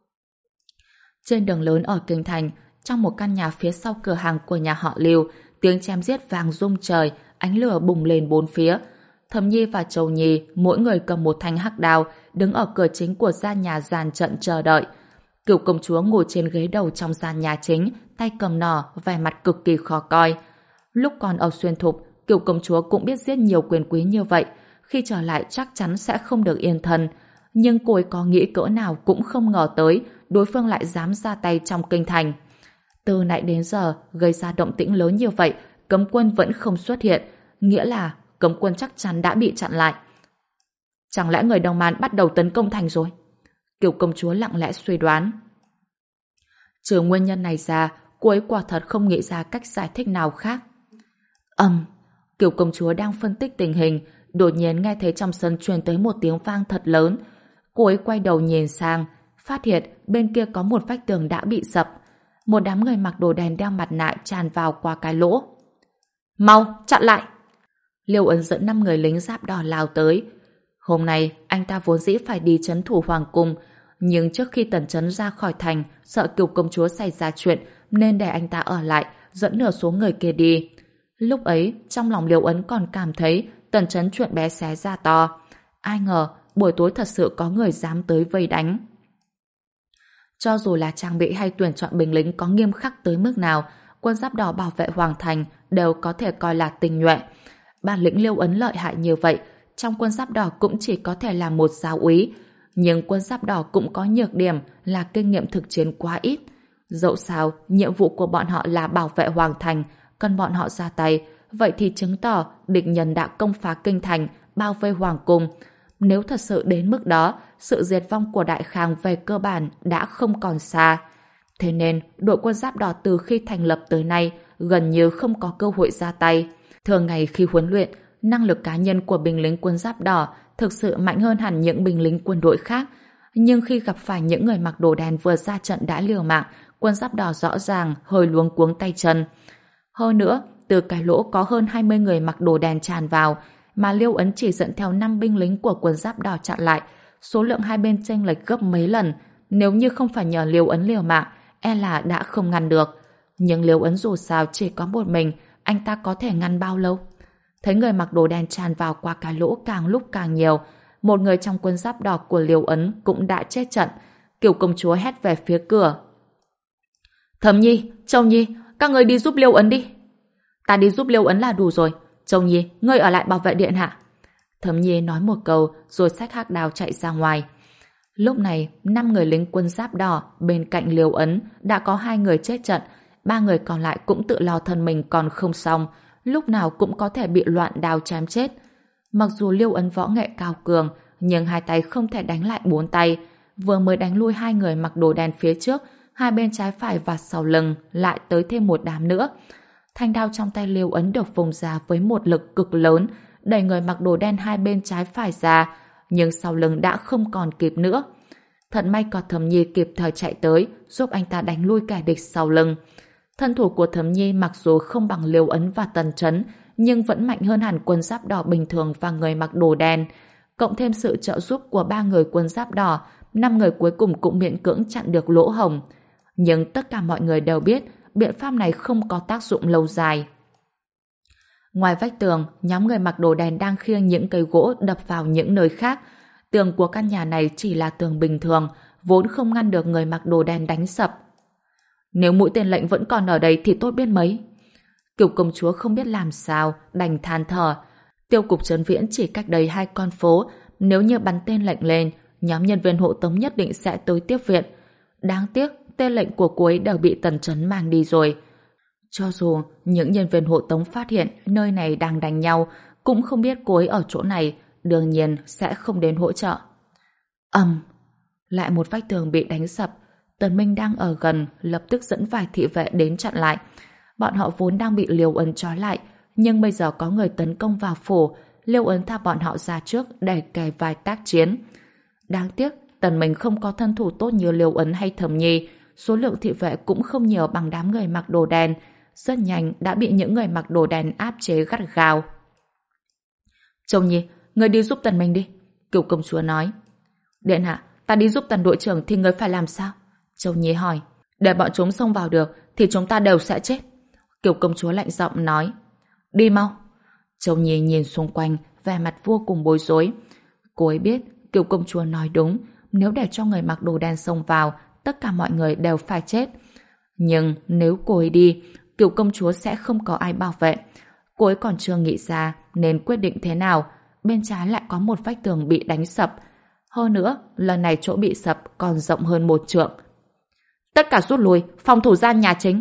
Trên đường lớn ở kinh thành, trong một căn nhà phía sau cửa hàng của nhà họ Lưu, tiếng chém giết vang rung trời, ánh lửa bùng lên bốn phía. Thẩm Nhi và Châu Nhi mỗi người cầm một thanh hắc đao, đứng ở cửa chính của gia nhà dàn trận chờ đợi. Cửu công chúa ngồi trên ghế đầu trong gian nhà chính, tay cầm nỏ, vẻ mặt cực kỳ khó coi. Lúc còn ở Xuyên Thục, Cửu công chúa cũng biết giết nhiều quyền quý như vậy, khi trở lại chắc chắn sẽ không được yên thân. Nhưng cô ấy có nghĩ cỡ nào cũng không ngờ tới, đối phương lại dám ra tay trong kinh thành. Từ nãy đến giờ, gây ra động tĩnh lớn như vậy, cấm quân vẫn không xuất hiện, nghĩa là cấm quân chắc chắn đã bị chặn lại. Chẳng lẽ người Đông Man bắt đầu tấn công thành rồi? Kiều công chúa lặng lẽ suy đoán. Trừ nguyên nhân này ra, cô ấy quả thật không nghĩ ra cách giải thích nào khác. Ầm, Kiều công chúa đang phân tích tình hình, đột nhiên nghe thấy trong sân truyền tới một tiếng vang thật lớn. Cô ấy quay đầu nhìn sang, phát hiện bên kia có một vách tường đã bị sập. Một đám người mặc đồ đen đeo mặt nạ tràn vào qua cái lỗ. Mau, chặn lại! Liêu Ấn dẫn năm người lính giáp đỏ lao tới. Hôm nay, anh ta vốn dĩ phải đi trấn thủ hoàng cung, nhưng trước khi Tần Chấn ra khỏi thành, sợ Kiều công chúa xảy ra chuyện, nên để anh ta ở lại, dẫn nửa số người kia đi. Lúc ấy, trong lòng Liêu Ấn còn cảm thấy Tần Chấn chuyện bé xé ra to. Ai ngờ, buổi tối thật sự có người dám tới vây đánh. Cho dù là trang bị hay tuyển chọn binh lính có nghiêm khắc tới mức nào, quân giáp đỏ bảo vệ hoàng thành đều có thể coi là tinh nhuệ. Bản lĩnh Liêu Ấn lợi hại như vậy, trong quân giáp đỏ cũng chỉ có thể là một giáo úy. Nhưng quân giáp đỏ cũng có nhược điểm là kinh nghiệm thực chiến quá ít. Dẫu sao, nhiệm vụ của bọn họ là bảo vệ hoàng thành, cần bọn họ ra tay, vậy thì chứng tỏ địch nhân đã công phá kinh thành, bao vây hoàng cung. Nếu thật sự đến mức đó, sự diệt vong của Đại Khang về cơ bản đã không còn xa. Thế nên, đội quân giáp đỏ từ khi thành lập tới nay gần như không có cơ hội ra tay. Thường ngày khi huấn luyện, năng lực cá nhân của binh lính quân giáp đỏ thực sự mạnh hơn hẳn những binh lính quân đội khác. Nhưng khi gặp phải những người mặc đồ đen vừa ra trận đã liều mạng, quân giáp đỏ rõ ràng hơi luống cuống tay chân. Hơn nữa, từ cái lỗ có hơn hai mươi người mặc đồ đen tràn vào, mà Liêu Ấn chỉ dẫn theo năm binh lính của quân giáp đỏ chặn lại, số lượng hai bên chênh lệch gấp mấy lần. Nếu như không phải nhờ Liêu Ấn liều mạng, e là đã không ngăn được. Nhưng Liêu Ấn dù sao chỉ có một mình, anh ta có thể ngăn bao lâu? Thấy người mặc đồ đen tràn vào qua cái lỗ càng lúc càng nhiều, một người trong quân giáp đỏ của Liêu Ấn cũng đã chết trận. Kiều công chúa hét về phía cửa. Thẩm Nhi, Châu Nhi, các người đi giúp Liêu Ấn đi. Ta đi giúp Liêu Ấn là đủ rồi. Châu Nhi, ngươi ở lại bảo vệ điện hạ. Thẩm Nhi nói một câu rồi xách hắc đao chạy ra ngoài. Lúc này, năm người lính quân giáp đỏ bên cạnh Liêu Ấn đã có hai người chết trận, ba người còn lại cũng tự lo thân mình còn không xong, lúc nào cũng có thể bị loạn đao chém chết. Mặc dù Liêu Ấn võ nghệ cao cường, nhưng hai tay không thể đánh lại bốn tay. Vừa mới đánh lui hai người mặc đồ đen phía trước, hai bên trái phải và sau lưng lại tới thêm một đám nữa. Thanh đao trong tay Liêu Ấn được vùng ra với một lực cực lớn, đẩy người mặc đồ đen hai bên trái phải ra, nhưng sau lưng đã không còn kịp nữa. Thật may có Thẩm Nhi kịp thời chạy tới, giúp anh ta đánh lui kẻ địch sau lưng. Thân thủ của Thẩm Nhi mặc dù không bằng Liêu Ấn và Tần Chấn, nhưng vẫn mạnh hơn hẳn quân giáp đỏ bình thường và người mặc đồ đen. Cộng thêm sự trợ giúp của ba người quân giáp đỏ, năm người cuối cùng cũng miễn cưỡng chặn được lỗ hổng. Nhưng tất cả mọi người đều biết biện pháp này không có tác dụng lâu dài. Ngoài vách tường, nhóm người mặc đồ đen đang khiêng những cây gỗ đập vào những nơi khác. Tường của căn nhà này chỉ là tường bình thường, vốn không ngăn được người mặc đồ đen đánh sập. Nếu mũi tên lệnh vẫn còn ở đây thì tốt biết mấy. Kiều công chúa không biết làm sao, đành than thở. Tiêu cục trấn viễn chỉ cách đây hai con phố, nếu như bắn tên lệnh lên, nhóm nhân viên hộ tống nhất định sẽ tới tiếp viện. Đáng tiếc, tên lệnh của cô ấy đều bị Tần Chấn mang đi rồi. Cho dù những nhân viên hộ tống phát hiện nơi này đang đánh nhau, cũng không biết cô ấy ở chỗ này, đương nhiên sẽ không đến hỗ trợ. Ầm, lại một vách tường bị đánh sập. Tần Minh đang ở gần, lập tức dẫn vài thị vệ đến chặn lại. Bọn họ vốn đang bị Liêu Ấn trói lại, nhưng bây giờ có người tấn công vào phủ, Liêu Ấn tha bọn họ ra trước để kề vai tác chiến. Đáng tiếc, Tần Minh không có thân thủ tốt như Liêu Ấn hay Thẩm Nhi, số lượng thị vệ cũng không nhiều bằng đám người mặc đồ đen, rất nhanh đã bị những người mặc đồ đen áp chế gắt gao. Châu Nhi, người đi giúp Tần Minh đi, Kiều công chúa nói. Điện hạ, ta đi giúp Tần đội trưởng thì người phải làm sao? Châu Nhi hỏi. Để bọn chúng xông vào được thì chúng ta đều sẽ chết, Kiều công chúa lạnh giọng nói. Đi mau. Châu Nhi nhìn xung quanh, vẻ mặt vô cùng bối rối. Cô ấy biết Kiều công chúa nói đúng, nếu để cho người mặc đồ đen xông vào, tất cả mọi người đều phải chết. Nhưng nếu cô ấy đi, Kiều công chúa sẽ không có ai bảo vệ. Cô ấy còn chưa nghĩ ra nên quyết định thế nào. Bên trái lại có một vách tường bị đánh sập. Hơn nữa, lần này chỗ bị sập còn rộng hơn một trượng. Tất cả rút lui, phòng thủ ra nhà chính.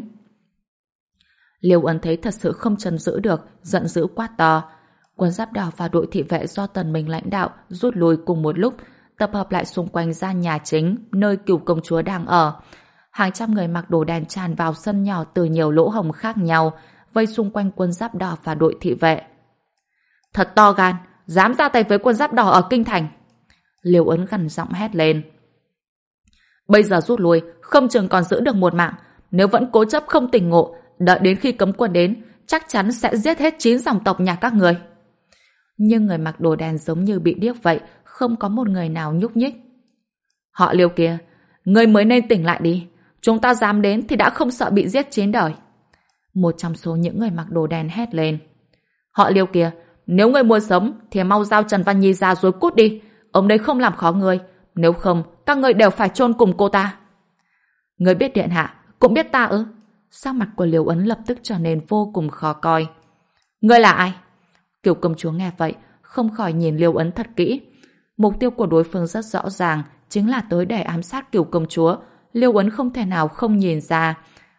Liêu Ấn thấy thật sự không chấn giữ được, giận dữ quát to. Quân giáp đỏ và đội thị vệ do Tần Minh lãnh đạo rút lui cùng một lúc, tập hợp lại xung quanh gian nhà chính nơi Cửu công chúa đang ở. hàng trăm người mặc đồ đen tràn vào sân nhỏ từ nhiều lỗ hổng khác nhau, vây xung quanh quân giáp đỏ và đội thị vệ. Thật to gan, dám ra tay với quân giáp đỏ ở kinh thành. Liêu Ấn gằn giọng hét lên. Bây giờ rút lui, không chừng còn giữ được một mạng. Nếu vẫn cố chấp không tỉnh ngộ, đợi đến khi cấm quân đến, chắc chắn sẽ giết hết chín dòng tộc nhà các người. Nhưng người mặc đồ đen giống như bị điếc vậy, không có một người nào nhúc nhích. Họ Liêu kia, người mới nên tỉnh lại đi. Chúng ta dám đến thì đã không sợ bị giết chín đời. Một trong số những người mặc đồ đen hét lên. Họ Liêu kia, nếu người muốn sống thì mau giao Trần Văn Nhi ra rồi cút đi. Ông đây không làm khó người. Nếu không, các người đều phải chôn cùng cô ta. Người biết điện hạ, cũng biết ta ư? Sắc mặt của Liêu Ấn lập tức trở nên vô cùng khó coi. Ngươi là ai? Kiều công chúa nghe vậy, không khỏi nhìn Liêu Ấn thật kỹ. Mục tiêu của đối phương rất rõ ràng, chính là tới để ám sát Kiều công chúa. Liêu Ấn không thể nào không nhìn ra.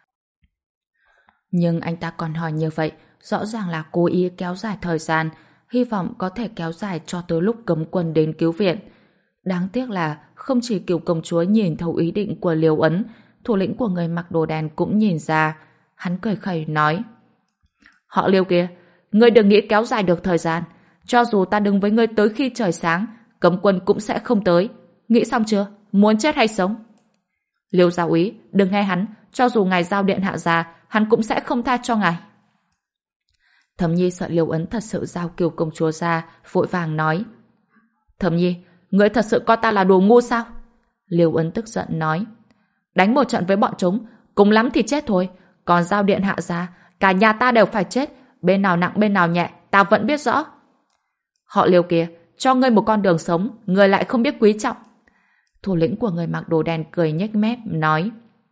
Nhưng anh ta còn hỏi như vậy, rõ ràng là cố ý kéo dài thời gian, hy vọng có thể kéo dài cho tới lúc cấm quân đến cứu viện. Đáng tiếc là không chỉ Kiều công chúa nhìn thấu ý định của Liêu Ấn, thủ lĩnh của người mặc đồ đen cũng nhìn ra. Hắn cười khẩy nói: Họ Liêu kia, ngươi đừng nghĩ kéo dài được thời gian. Cho dù ta đứng với ngươi tới khi trời sáng, cấm quân cũng sẽ không tới. Nghĩ xong chưa? Muốn chết hay sống? Liêu giáo úy, đừng nghe hắn. Cho dù ngài giao điện hạ ra, hắn cũng sẽ không tha cho ngài. Thẩm Nhi sợ Liêu Ấn thật sự giao Kiều công chúa ra, vội vàng nói: Thẩm Nhi, ngươi thật sự coi ta là đồ ngu sao? Liêu Ấn tức giận nói: Đánh một trận với bọn chúng, cùng lắm thì chết thôi. Còn giao điện hạ ra, cả nhà ta đều phải chết. Bên nào nặng bên nào nhẹ, ta vẫn biết rõ. Họ Liêu kia, cho ngươi một con đường sống, ngươi lại không biết quý trọng. Thủ lĩnh của người mặc đồ đen cười nhếch mép, nói: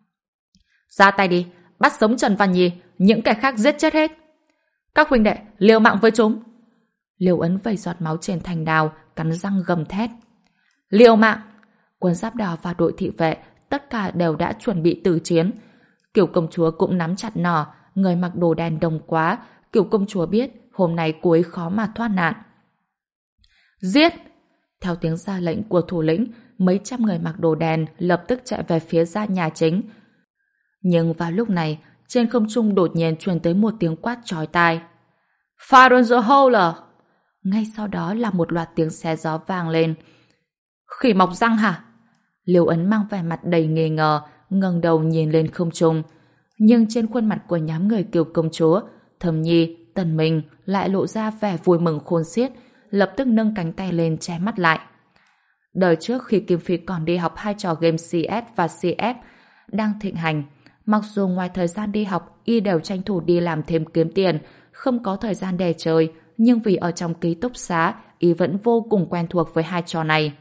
Ra tay đi, bắt sống Trần Văn Nhi, những kẻ khác giết chết hết. Các huynh đệ, liều mạng với chúng. Liêu Ấn vẩy giọt máu trên thành đào, cắn răng gầm thét: Liều mạng! Quân giáp đỏ và đội thị vệ tất cả đều đã chuẩn bị tử chiến. Kiều công chúa cũng nắm chặt nỏ, người mặc đồ đen đông quá. Kiều công chúa biết hôm nay cô ấy khó mà thoát nạn. Giết! Theo tiếng ra lệnh của thủ lĩnh, mấy trăm người mặc đồ đen lập tức chạy về phía ra nhà chính. Nhưng vào lúc này, trên không trung đột nhiên truyền tới một tiếng quát chói tai. Fire on the hole! Ngay sau đó là một loạt tiếng xé gió vang lên. Khỉ mọc răng hả? Liêu Ấn mang vẻ mặt đầy nghi ngờ, ngẩng đầu nhìn lên không trung. Nhưng trên khuôn mặt của nhóm người Kiều công chúa, Thẩm Nhi, Tần Minh lại lộ ra vẻ vui mừng khôn xiết, lập tức nâng cánh tay lên che mắt lại. Đời trước khi Kim Phi còn đi học hai trò game xê ét và xê ép đang thịnh hành, mặc dù ngoài thời gian đi học y đều tranh thủ đi làm thêm kiếm tiền, không có thời gian để chơi, nhưng vì ở trong ký túc xá, y vẫn vô cùng quen thuộc với hai trò này.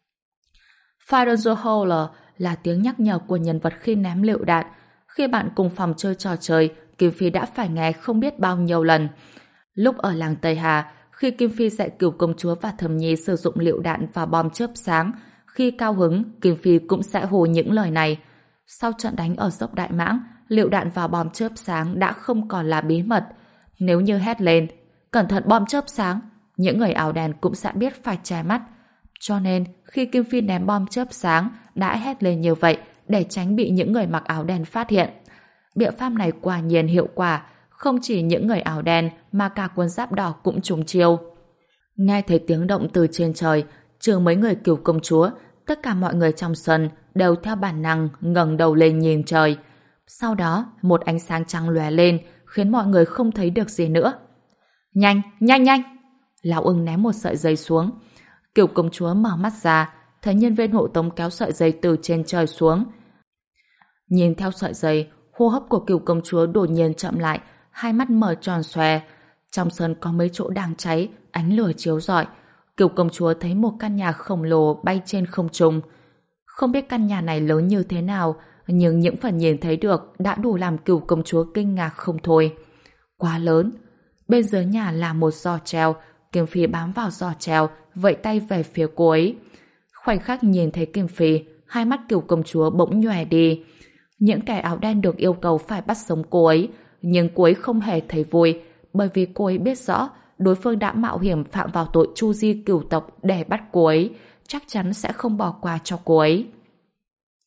Fire on the hole là tiếng nhắc nhở của nhân vật khi ném lựu đạn. Khi bạn cùng phòng chơi trò chơi, Kim Phi đã phải nghe không biết bao nhiêu lần. Lúc ở làng Tây Hà, khi Kim Phi dạy Kiều công chúa và Thẩm Nhi sử dụng lựu đạn và bom chớp sáng, khi cao hứng, Kim Phi cũng sẽ hô những lời này. Sau trận đánh ở dốc Đại Mãng, lựu đạn và bom chớp sáng đã không còn là bí mật. Nếu như hét lên, cẩn thận bom chớp sáng, những người áo đen cũng sẽ biết phải che mắt. Cho nên, khi Kim Phi ném bom chớp sáng, đã hét lên như vậy để tránh bị những người mặc áo đen phát hiện. Biện pháp này quả nhiên hiệu quả, không chỉ những người áo đen mà cả quân giáp đỏ cũng trúng chiêu. Nghe thấy tiếng động từ trên trời, trừ mấy người Kiều công chúa, tất cả mọi người trong sân đều theo bản năng ngẩng đầu lên nhìn trời. Sau đó, một ánh sáng trắng lóe lên, khiến mọi người không thấy được gì nữa. Nhanh, nhanh, nhanh! Lão Ưng ném một sợi dây xuống. Kiều công chúa mở mắt ra, thấy nhân viên hộ tống kéo sợi dây từ trên trời xuống. Nhìn theo sợi dây, hô hấp của Kiều công chúa đột nhiên chậm lại, hai mắt mở tròn xòe. Trong sân có mấy chỗ đang cháy, ánh lửa chiếu rọi. Kiều công chúa thấy một căn nhà khổng lồ bay trên không trung. Không biết căn nhà này lớn như thế nào, nhưng những phần nhìn thấy được đã đủ làm Kiều công chúa kinh ngạc không thôi. Quá lớn! Bên dưới nhà là một giò treo, Kim Phi bám vào giò treo, vẫy tay về phía cô ấy. Khoảnh khắc nhìn thấy Kim Phi, hai mắt Kiều công chúa bỗng nhòe đi. Những kẻ áo đen được yêu cầu phải bắt sống cô ấy, nhưng cô ấy không hề thấy vui, bởi vì cô ấy biết rõ đối phương đã mạo hiểm phạm vào tội tru di cửu tộc để bắt cô ấy, chắc chắn sẽ không bỏ qua cho cô ấy.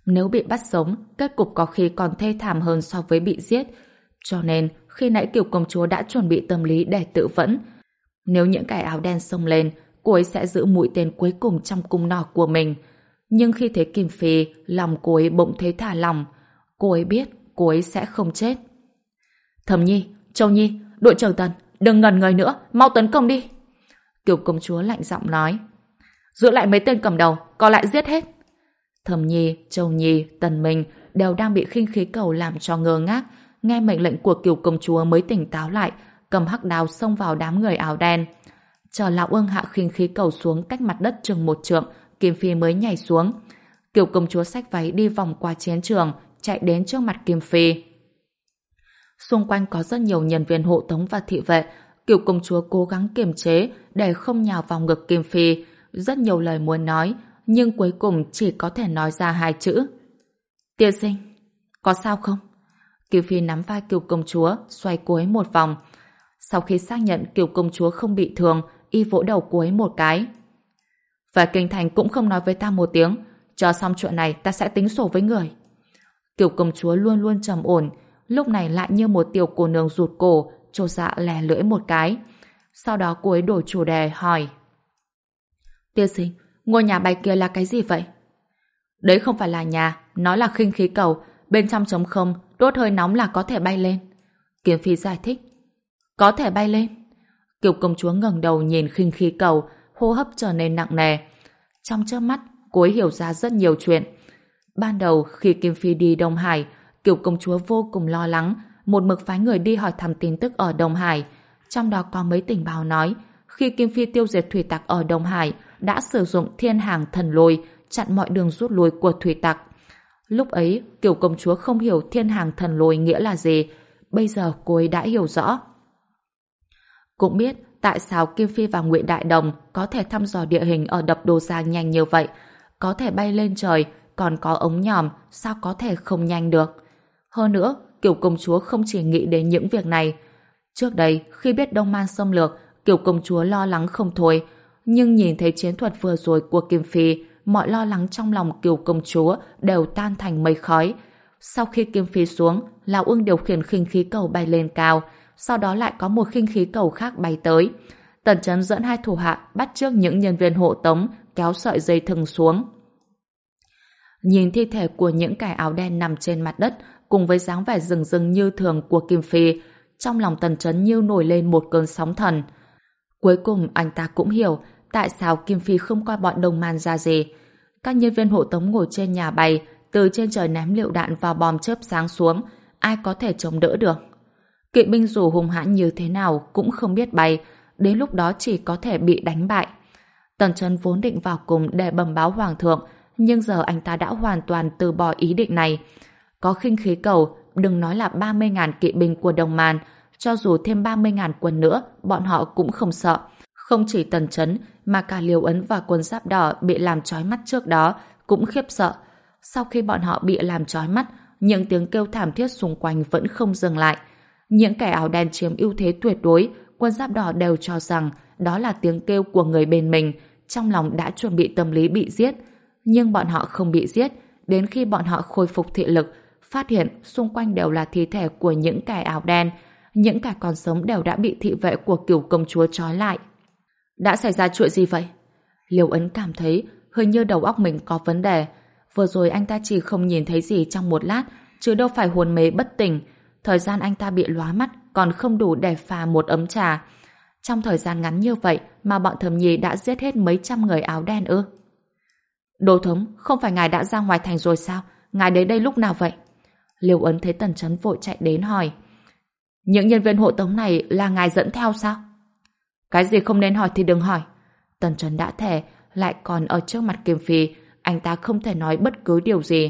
Nếu bị bắt sống, kết cục có khi còn thê thảm hơn so với bị giết. Cho nên, khi nãy Kiều công chúa đã chuẩn bị tâm lý để tự vẫn. Nếu những kẻ áo đen xông lên, cô ấy sẽ giữ mũi tên cuối cùng trong cung nỏ của mình. Nhưng khi thấy Kim Phi, lòng cô ấy bỗng thấy thả lỏng. Cô ấy biết cô ấy sẽ không chết. Thẩm Nhi, Châu Nhi, đội trưởng Tần, đừng ngần ngơi nữa, mau tấn công đi. Kiều công chúa lạnh giọng nói. Giữ lại mấy tên cầm đầu, còn lại giết hết. Thẩm Nhi, Châu Nhi, Tần Minh đều đang bị khinh khí cầu làm cho ngơ ngác. Nghe mệnh lệnh của Kiều công chúa mới tỉnh táo lại, cầm hắc đao xông vào đám người áo đen. Chờ lão ương hạ khinh khí cầu xuống cách mặt đất chừng một trượng, Kim Phi mới nhảy xuống. Kiều công chúa xách váy đi vòng qua chiến trường, chạy đến trước mặt Kim Phi. Xung quanh có rất nhiều nhân viên hộ tống và thị vệ. Kiều công chúa cố gắng kiềm chế để không nhào vào ngực Kim Phi. Rất nhiều lời muốn nói, nhưng cuối cùng chỉ có thể nói ra hai chữ. Tiên sinh, có sao không? Kim Phi nắm vai Kiều công chúa, xoay cô ấy một vòng. Sau khi xác nhận Kiều công chúa không bị thương, y vỗ đầu cô ấy một cái. Về kinh thành cũng không nói với ta một tiếng, cho xong chuyện này ta sẽ tính sổ với người. Kiều công chúa luôn luôn trầm ổn, lúc này lại như một tiểu cô nương rụt cổ, chột dạ lè lưỡi một cái. Sau đó cô ấy đổi chủ đề hỏi. Tiên sinh, ngôi nhà bay kia là cái gì vậy? Đấy không phải là nhà, nó là khinh khí cầu, bên trong trống không, đốt hơi nóng là có thể bay lên. Kiếm Phi giải thích. Có thể bay lên. Kiều công chúa ngẩng đầu nhìn khinh khí cầu, hô hấp trở nên nặng nề. Trong chớp mắt, cô ấy hiểu ra rất nhiều chuyện. Ban đầu khi Kim Phi đi Đông Hải, Kiều công chúa vô cùng lo lắng, một mực phái người đi hỏi thăm tin tức ở Đông Hải. Trong đó có mấy tình báo nói, khi Kim Phi tiêu diệt thủy tặc ở Đông Hải, đã sử dụng thiên hàng thần lôi chặn mọi đường rút lui của thủy tặc. Lúc ấy, Kiều công chúa không hiểu thiên hàng thần lôi nghĩa là gì. Bây giờ cô ấy đã hiểu rõ. Cũng biết tại sao Kim Phi và Ngụy Đại Đồng có thể thăm dò địa hình ở đập Đồ Giang nhanh như vậy. Có thể bay lên trời, còn có ống nhòm, sao có thể không nhanh được. Hơn nữa, Kiều công chúa không chỉ nghĩ đến những việc này. Trước đây, khi biết Đông Man xâm lược, Kiều công chúa lo lắng không thôi. Nhưng nhìn thấy chiến thuật vừa rồi của Kim Phi, mọi lo lắng trong lòng Kiều công chúa đều tan thành mây khói. Sau khi Kim Phi xuống, Lão Ưng điều khiển khinh khí cầu bay lên cao, sau đó lại có một khinh khí cầu khác bay tới. Tần Chấn dẫn hai thủ hạ bắt chước những nhân viên hộ tống kéo sợi dây thừng xuống. Nhìn thi thể của những kẻ áo đen nằm trên mặt đất cùng với dáng vẻ rừng rừng như thường của Kim Phi, trong lòng Tần Chấn như nổi lên một cơn sóng thần. Cuối cùng anh ta cũng hiểu tại sao Kim Phi không coi bọn Đông Man ra gì. Các nhân viên hộ tống ngồi trên nhà bay, từ trên trời ném lựu đạn và bom chớp sáng xuống, ai có thể chống đỡ được. Kỵ binh dù hung hãn như thế nào cũng không biết bay, đến lúc đó chỉ có thể bị đánh bại. Tần Chấn vốn định vào cùng để bẩm báo hoàng thượng, nhưng giờ anh ta đã hoàn toàn từ bỏ ý định này. Có khinh khí cầu, đừng nói là ba mươi nghìn kỵ binh của Đông Man, cho dù thêm ba mươi nghìn quân nữa, bọn họ cũng không sợ. Không chỉ Tần Chấn, mà cả Liêu Ấn và quân Giáp Đỏ bị làm chói mắt trước đó cũng khiếp sợ. Sau khi bọn họ bị làm chói mắt, những tiếng kêu thảm thiết xung quanh vẫn không dừng lại. Những kẻ áo đen chiếm ưu thế tuyệt đối, quân Giáp Đỏ đều cho rằng đó là tiếng kêu của người bên mình, trong lòng đã chuẩn bị tâm lý bị giết. Nhưng bọn họ không bị giết, đến khi bọn họ khôi phục thị lực, phát hiện xung quanh đều là thi thể của những kẻ áo đen, những kẻ còn sống đều đã bị thị vệ của Cửu công chúa trói lại. Đã xảy ra chuyện gì vậy? Liêu Ấn cảm thấy hình như đầu óc mình có vấn đề. Vừa rồi anh ta chỉ không nhìn thấy gì trong một lát, chứ đâu phải hồn mê bất tỉnh. Thời gian anh ta bị lóa mắt còn không đủ để pha một ấm trà. Trong thời gian ngắn như vậy mà bọn Thẩm Nhi đã giết hết mấy trăm người áo đen ư? Đô thống, không phải ngài đã ra ngoài thành rồi sao? Ngài đến đây lúc nào vậy? Liêu Ấn thấy Tần Chấn vội chạy đến hỏi. Những nhân viên hộ tống này là ngài dẫn theo sao? Cái gì không nên hỏi thì đừng hỏi. Tần Chấn đã thề, lại còn ở trước mặt Kim Phi, anh ta không thể nói bất cứ điều gì.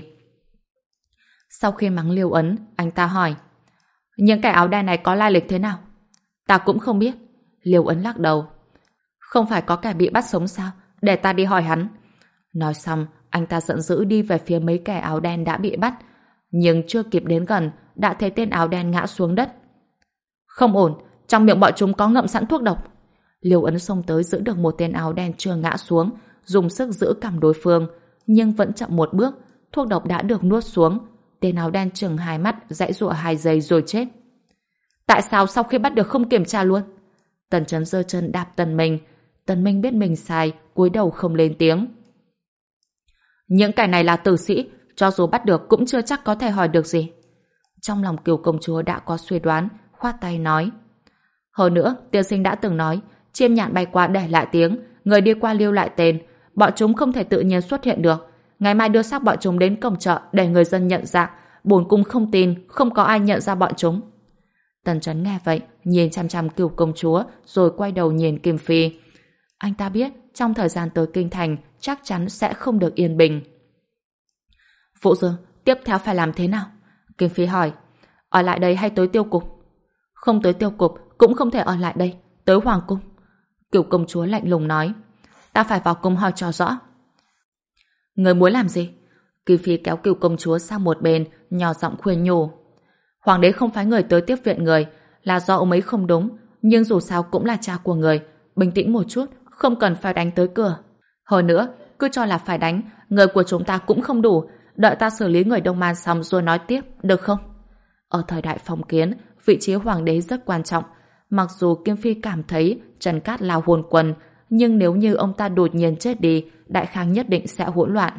Sau khi mắng Liêu Ấn, anh ta hỏi. Những kẻ áo đen này có lai lịch thế nào? Ta cũng không biết. Liêu Ấn lắc đầu. Không phải có kẻ bị bắt sống sao? Để ta đi hỏi hắn. Nói xong, anh ta giận dữ đi về phía mấy kẻ áo đen đã bị bắt. Nhưng chưa kịp đến gần, đã thấy tên áo đen ngã xuống đất. Không ổn, trong miệng bọn chúng có ngậm sẵn thuốc độc. Liêu Ấn xông tới giữ được một tên áo đen chưa ngã xuống, dùng sức giữ cằm đối phương, nhưng vẫn chậm một bước. thuốc độc đã được nuốt xuống. Tên áo đen chừng hai mắt, giãy giụa hai giây rồi chết. Tại sao sau khi bắt được không kiểm tra luôn? Tần Chấn giơ chân đạp Tần Minh. Tần Minh biết mình sai, cúi đầu không lên tiếng. Những cái này là tử sĩ, cho dù bắt được cũng chưa chắc có thể hỏi được gì. Trong lòng Kiều công chúa đã có suy đoán, khoát tay nói. Hơn nữa, tiên sinh đã từng nói, chim nhạn bay qua để lại tiếng, người đi qua lưu lại tên, bọn chúng không thể tự nhiên xuất hiện được. Ngày mai đưa xác bọn chúng đến cổng chợ để người dân nhận dạng, bổn cung không tin, không có ai nhận ra bọn chúng. Tần Chấn nghe vậy, nhìn chăm chăm Kiều công chúa, rồi quay đầu nhìn Kim Phi. Anh ta biết, trong thời gian tới kinh thành, chắc chắn sẽ không được yên bình. Vũ Dương, tiếp theo phải làm thế nào? Kim Phi hỏi. Ở lại đây hay tới tiêu cục? Không tới tiêu cục, cũng không thể ở lại đây, tới hoàng cung. Kiều công chúa lạnh lùng nói. Ta phải vào cung hỏi cho rõ. Người muốn làm gì? Kim Phi kéo Kiều công chúa sang một bên, nhỏ giọng khuyên nhủ. Hoàng đế không phái người tới tiếp viện người, là do ông ấy không đúng, nhưng dù sao cũng là cha của người, bình tĩnh một chút, không cần phải đánh tới cửa. Hơn nữa, cứ cho là phải đánh, người của chúng ta cũng không đủ, đợi ta xử lý người Đông Man xong rồi nói tiếp, được không? Ở thời đại phong kiến, vị trí hoàng đế rất quan trọng. Mặc dù Kim Phi cảm thấy Trần Cát là hồn quân, nhưng nếu như ông ta đột nhiên chết đi, đại khang nhất định sẽ hỗn loạn.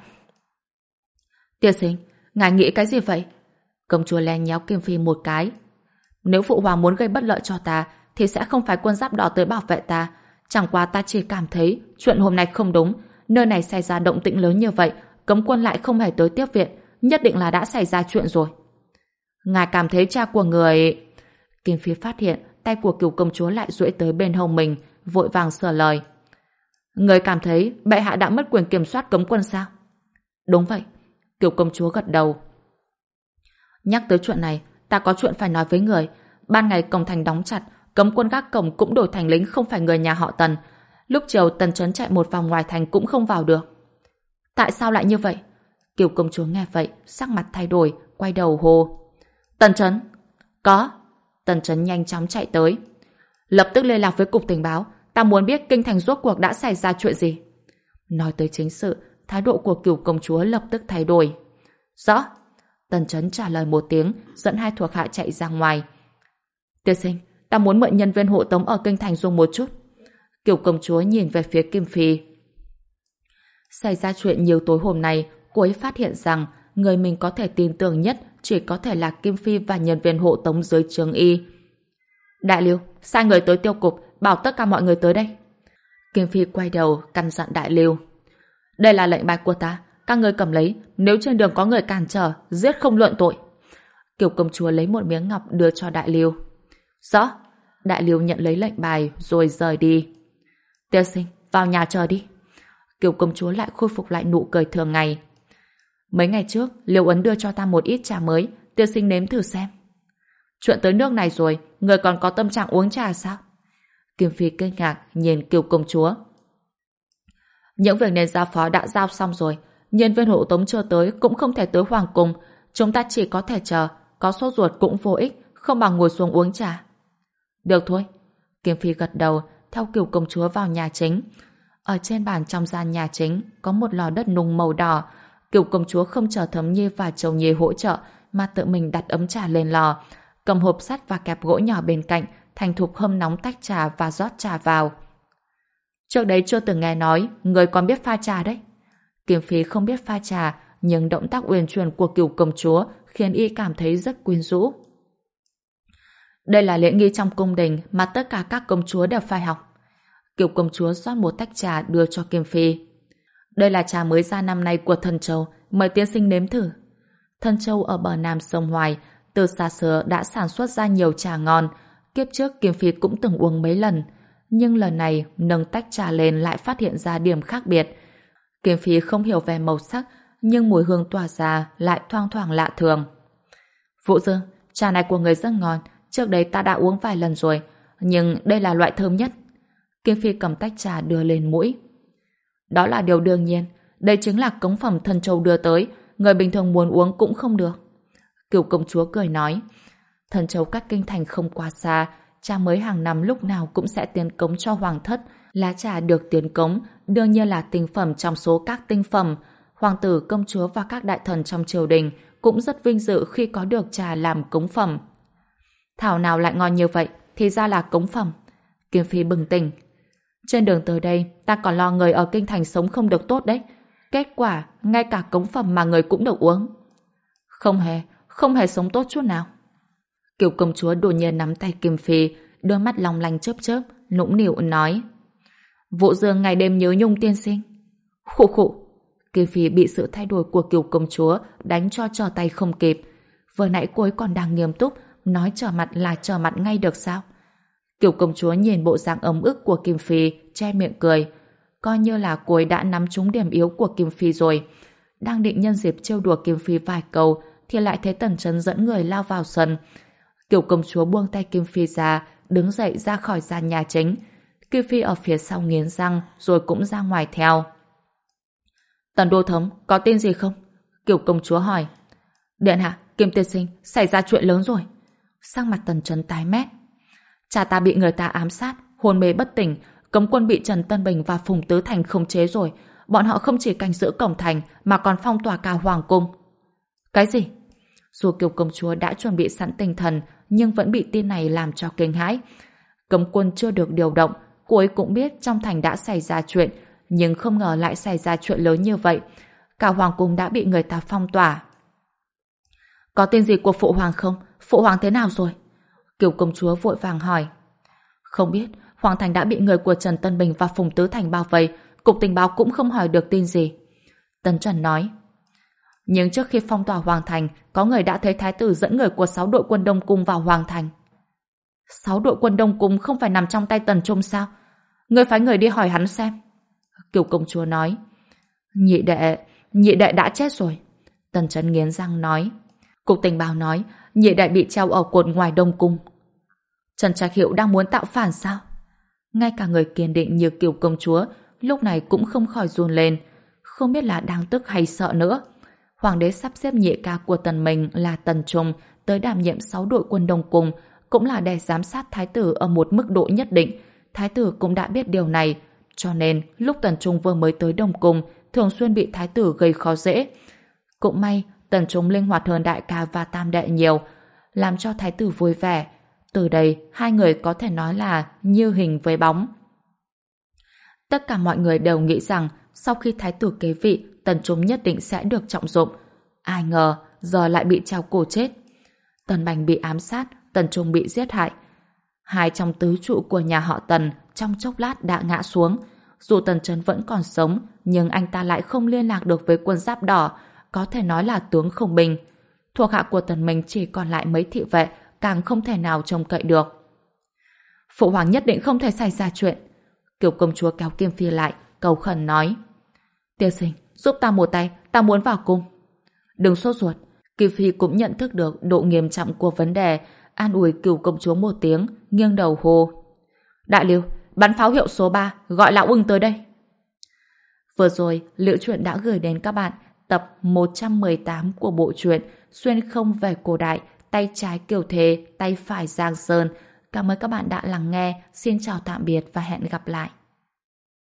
Tiên sinh, ngài nghĩ cái gì vậy? Công chúa len nhéo Kim Phi một cái. Nếu phụ hoàng muốn gây bất lợi cho ta, thì sẽ không phải quân giáp đỏ tới bảo vệ ta. Chẳng qua ta chỉ cảm thấy chuyện hôm nay không đúng. Nơi này xảy ra động tĩnh lớn như vậy, cấm quân lại không hề tới tiếp viện, nhất định là đã xảy ra chuyện rồi. Ngài cảm thấy cha của người... Kim Phi phát hiện tay của Kiều công chúa lại duỗi tới bên hông mình, vội vàng sửa lời. Người cảm thấy bệ hạ đã mất quyền kiểm soát cấm quân sao? Đúng vậy. Kiều công chúa gật đầu. Nhắc tới chuyện này, ta có chuyện phải nói với người. Ban ngày cổng thành đóng chặt, cấm quân gác cổng cũng đổi thành lính không phải người nhà họ Tần. Lúc chiều Tần Chấn chạy một vòng ngoài thành cũng không vào được. Tại sao lại như vậy? Kiều công chúa nghe vậy, sắc mặt thay đổi, quay đầu hô. Tần Chấn! Có! Tần Chấn nhanh chóng chạy tới. Lập tức liên lạc với cục tình báo, ta muốn biết kinh thành rốt cuộc đã xảy ra chuyện gì. Nói tới chính sự, thái độ của Kiều công chúa lập tức thay đổi. Rõ! Tần Chấn trả lời một tiếng, dẫn hai thuộc hạ chạy ra ngoài. Tiên sinh, ta muốn mượn nhân viên hộ tống ở kinh thành dùng một chút. Kiều công chúa nhìn về phía Kim Phi. Xảy ra chuyện nhiều tối hôm nay, cô ấy phát hiện rằng người mình có thể tin tưởng nhất chỉ có thể là Kim Phi và nhân viên hộ tống dưới trường y. Đại Lưu, sai người tới tiêu cục, bảo tất cả mọi người tới đây. Kim Phi quay đầu, căn dặn Đại Lưu. Đây là lệnh bài của ta, các người cầm lấy, nếu trên đường có người cản trở, giết không luận tội. Kiều công chúa lấy một miếng ngọc đưa cho Đại Lưu. Rõ. Đại Lưu nhận lấy lệnh bài rồi rời đi. Tiên sinh, vào nhà chờ đi. Kiều công chúa lại khôi phục lại nụ cười thường ngày. Mấy ngày trước, Liêu Ấn đưa cho ta một ít trà mới, tiên sinh nếm thử xem. Chuyện tới nước này rồi, người còn có tâm trạng uống trà sao? Kim Phi kinh ngạc nhìn Kiều công chúa. Những việc nên giao phó đã giao xong rồi, nhân viên hộ tống chưa tới cũng không thể tới hoàng cung, chúng ta chỉ có thể chờ, có sốt ruột cũng vô ích, không bằng ngồi xuống uống trà. Được thôi. Kim Phi gật đầu, theo Kiều công chúa vào nhà chính. Ở trên bàn trong gian nhà chính có một lò đất nung màu đỏ. Kiều công chúa không chờ Thấm Nhi và Châu Nhi hỗ trợ mà tự mình đặt ấm trà lên lò, cầm hộp sắt và kẹp gỗ nhỏ bên cạnh, thành thục hâm nóng tách trà và rót trà vào. Trước đấy chưa từng nghe nói người còn biết pha trà đấy. Kim Phi không biết pha trà, nhưng động tác uyển chuyển của Kiều công chúa khiến y cảm thấy rất quyến rũ. Đây là lễ nghi trong cung đình mà tất cả các công chúa đều phải học. Kiều công chúa rót một tách trà đưa cho Kim Phi. Đây là trà mới ra năm nay của Thần Châu, mời tiên sinh nếm thử. Thần Châu ở bờ nam sông Hoài, từ xa xưa đã sản xuất ra nhiều trà ngon. Kiếp trước Kim Phi cũng từng uống mấy lần, nhưng lần này nâng tách trà lên lại phát hiện ra điểm khác biệt. Kim Phi không hiểu về màu sắc, nhưng mùi hương tỏa ra lại thoang thoảng lạ thường. Vũ Dương, trà này của người rất ngon, trước đây ta đã uống vài lần rồi, nhưng đây là loại thơm nhất. Kim Phi cầm tách trà đưa lên mũi. Đó là điều đương nhiên, đây chính là cống phẩm Thần Châu đưa tới, người bình thường muốn uống cũng không được. Kiều công chúa cười nói, Thần Châu cách kinh thành không quá xa, trà mới hàng năm lúc nào cũng sẽ tiến cống cho hoàng thất. Lá trà được tiến cống đương nhiên là tinh phẩm trong số các tinh phẩm. hoàng tử, công chúa và các đại thần trong triều đình cũng rất vinh dự khi có được trà làm cống phẩm. Thảo nào lại ngon như vậy, thì ra là cống phẩm. Kim Phi bừng tỉnh. Trên đường tới đây, ta còn lo người ở kinh thành sống không được tốt đấy. Kết quả, ngay cả cống phẩm mà người cũng được uống. Không hề, không hề sống tốt chút nào. Kiều công chúa đột nhiên nắm tay Kim Phi, đôi mắt long lanh chớp chớp, nũng nịu nói: Vũ Dương ngày đêm nhớ nhung tiên sinh. Khụ khụ. Kim Phi bị sự thay đổi của Kiều công chúa đánh cho trở tay không kịp. Vừa nãy cô ấy còn đang nghiêm túc, nói trở mặt là trở mặt ngay được sao? Kiều công chúa nhìn bộ dạng ấm ức của Kim Phi, che miệng cười. Coi như là cô ấy đã nắm trúng điểm yếu của Kim Phi rồi. Đang định nhân dịp trêu đùa Kim Phi vài câu, thì lại thấy Tần Chấn dẫn người lao vào sân. Kiều công chúa buông tay Kim Phi ra, đứng dậy ra khỏi gian nhà chính. Kim Phi ở phía sau nghiến răng, rồi cũng ra ngoài theo. Tần đô thống, có tin gì không? Kiều công chúa hỏi. Điện hạ, Kim tiên sinh, xảy ra chuyện lớn rồi. Sắc mặt Tần Chấn tái mét. Cha ta bị người ta ám sát, hôn mê bất tỉnh, cấm quân bị Trần Tân Bình và Phùng Tứ Thành khống chế rồi. Bọn họ không chỉ canh giữ cổng thành mà còn phong tỏa cả hoàng cung. Cái gì? Dù Kiều công chúa đã chuẩn bị sẵn tinh thần, nhưng vẫn bị tin này làm cho kinh hãi. Cấm quân chưa được điều động, cô ấy cũng biết trong thành đã xảy ra chuyện, nhưng không ngờ lại xảy ra chuyện lớn như vậy. Cả hoàng cung đã bị người ta phong tỏa. Có tin gì của phụ hoàng không? Phụ hoàng thế nào rồi? Kiều công chúa vội vàng hỏi. Không biết, hoàng thành đã bị người của Trần Tân Bình và Phùng Tứ Thành bao vây, cục tình báo cũng không hỏi được tin gì. Tấn Trần nói. Nhưng trước khi phong tỏa hoàng thành, có người đã thấy thái tử dẫn người của sáu đội quân Đông Cung vào hoàng thành. Sáu đội quân Đông Cung không phải nằm trong tay Tần Trung sao? Người phái người đi hỏi hắn xem. Kiều công chúa nói. Nhị đệ, nhị đệ đã chết rồi. Tần Trấn nghiến răng nói. Cục tình báo nói, nhị đệ bị treo ở cột ngoài Đông Cung. Trần Trạch Hiệu đang muốn tạo phản sao? Ngay cả người kiên định như Kiều công chúa lúc này cũng không khỏi run lên, không biết là đang tức hay sợ nữa. Hoàng đế sắp xếp nhị ca của Tần mình là Tần Trung tới đảm nhiệm sáu đội quân Đông Cung, cũng là để giám sát thái tử ở một mức độ nhất định. Thái tử cũng đã biết điều này, cho nên lúc Tần Trung vừa mới tới Đông Cung thường xuyên bị thái tử gây khó dễ. Cũng may Tần Trung linh hoạt hơn đại ca và tam đệ nhiều, làm cho thái tử vui vẻ. Từ đây hai người có thể nói là như hình với bóng. Tất cả mọi người đều nghĩ rằng sau khi thái tử kế vị, Tần Trung nhất định sẽ được trọng dụng. Ai ngờ giờ lại bị treo cổ chết. Tần Bành bị ám sát, Tần Trung bị giết hại. Hai trong tứ trụ của nhà họ Tần trong chốc lát đã ngã xuống. Dù Tần Chấn vẫn còn sống, nhưng anh ta lại không liên lạc được với quân Giáp Đỏ, có thể nói là tướng không binh. Thuộc hạ của Tần mình chỉ còn lại mấy thị vệ, càng không thể nào trông cậy được. Phụ hoàng nhất định không thể xảy ra chuyện. Kiều công chúa kéo Kim Phi lại, cầu khẩn nói. Tiên sinh, giúp ta một tay, ta muốn vào cung. Đừng sốt ruột. Kim Phi cũng nhận thức được độ nghiêm trọng của vấn đề, an ủi Kiều công chúa một tiếng, nghiêng đầu hô. Đại Lưu, bắn pháo hiệu số ba, gọi Lão Ưng tới đây. Vừa rồi, Liễu Chuyện đã gửi đến các bạn tập một trăm mười tám của bộ truyện Xuyên không về cổ đại, tay trái Kiều Thế, tay phải Giang Sơn. Cảm ơn các bạn đã lắng nghe. Xin chào tạm biệt và hẹn gặp lại.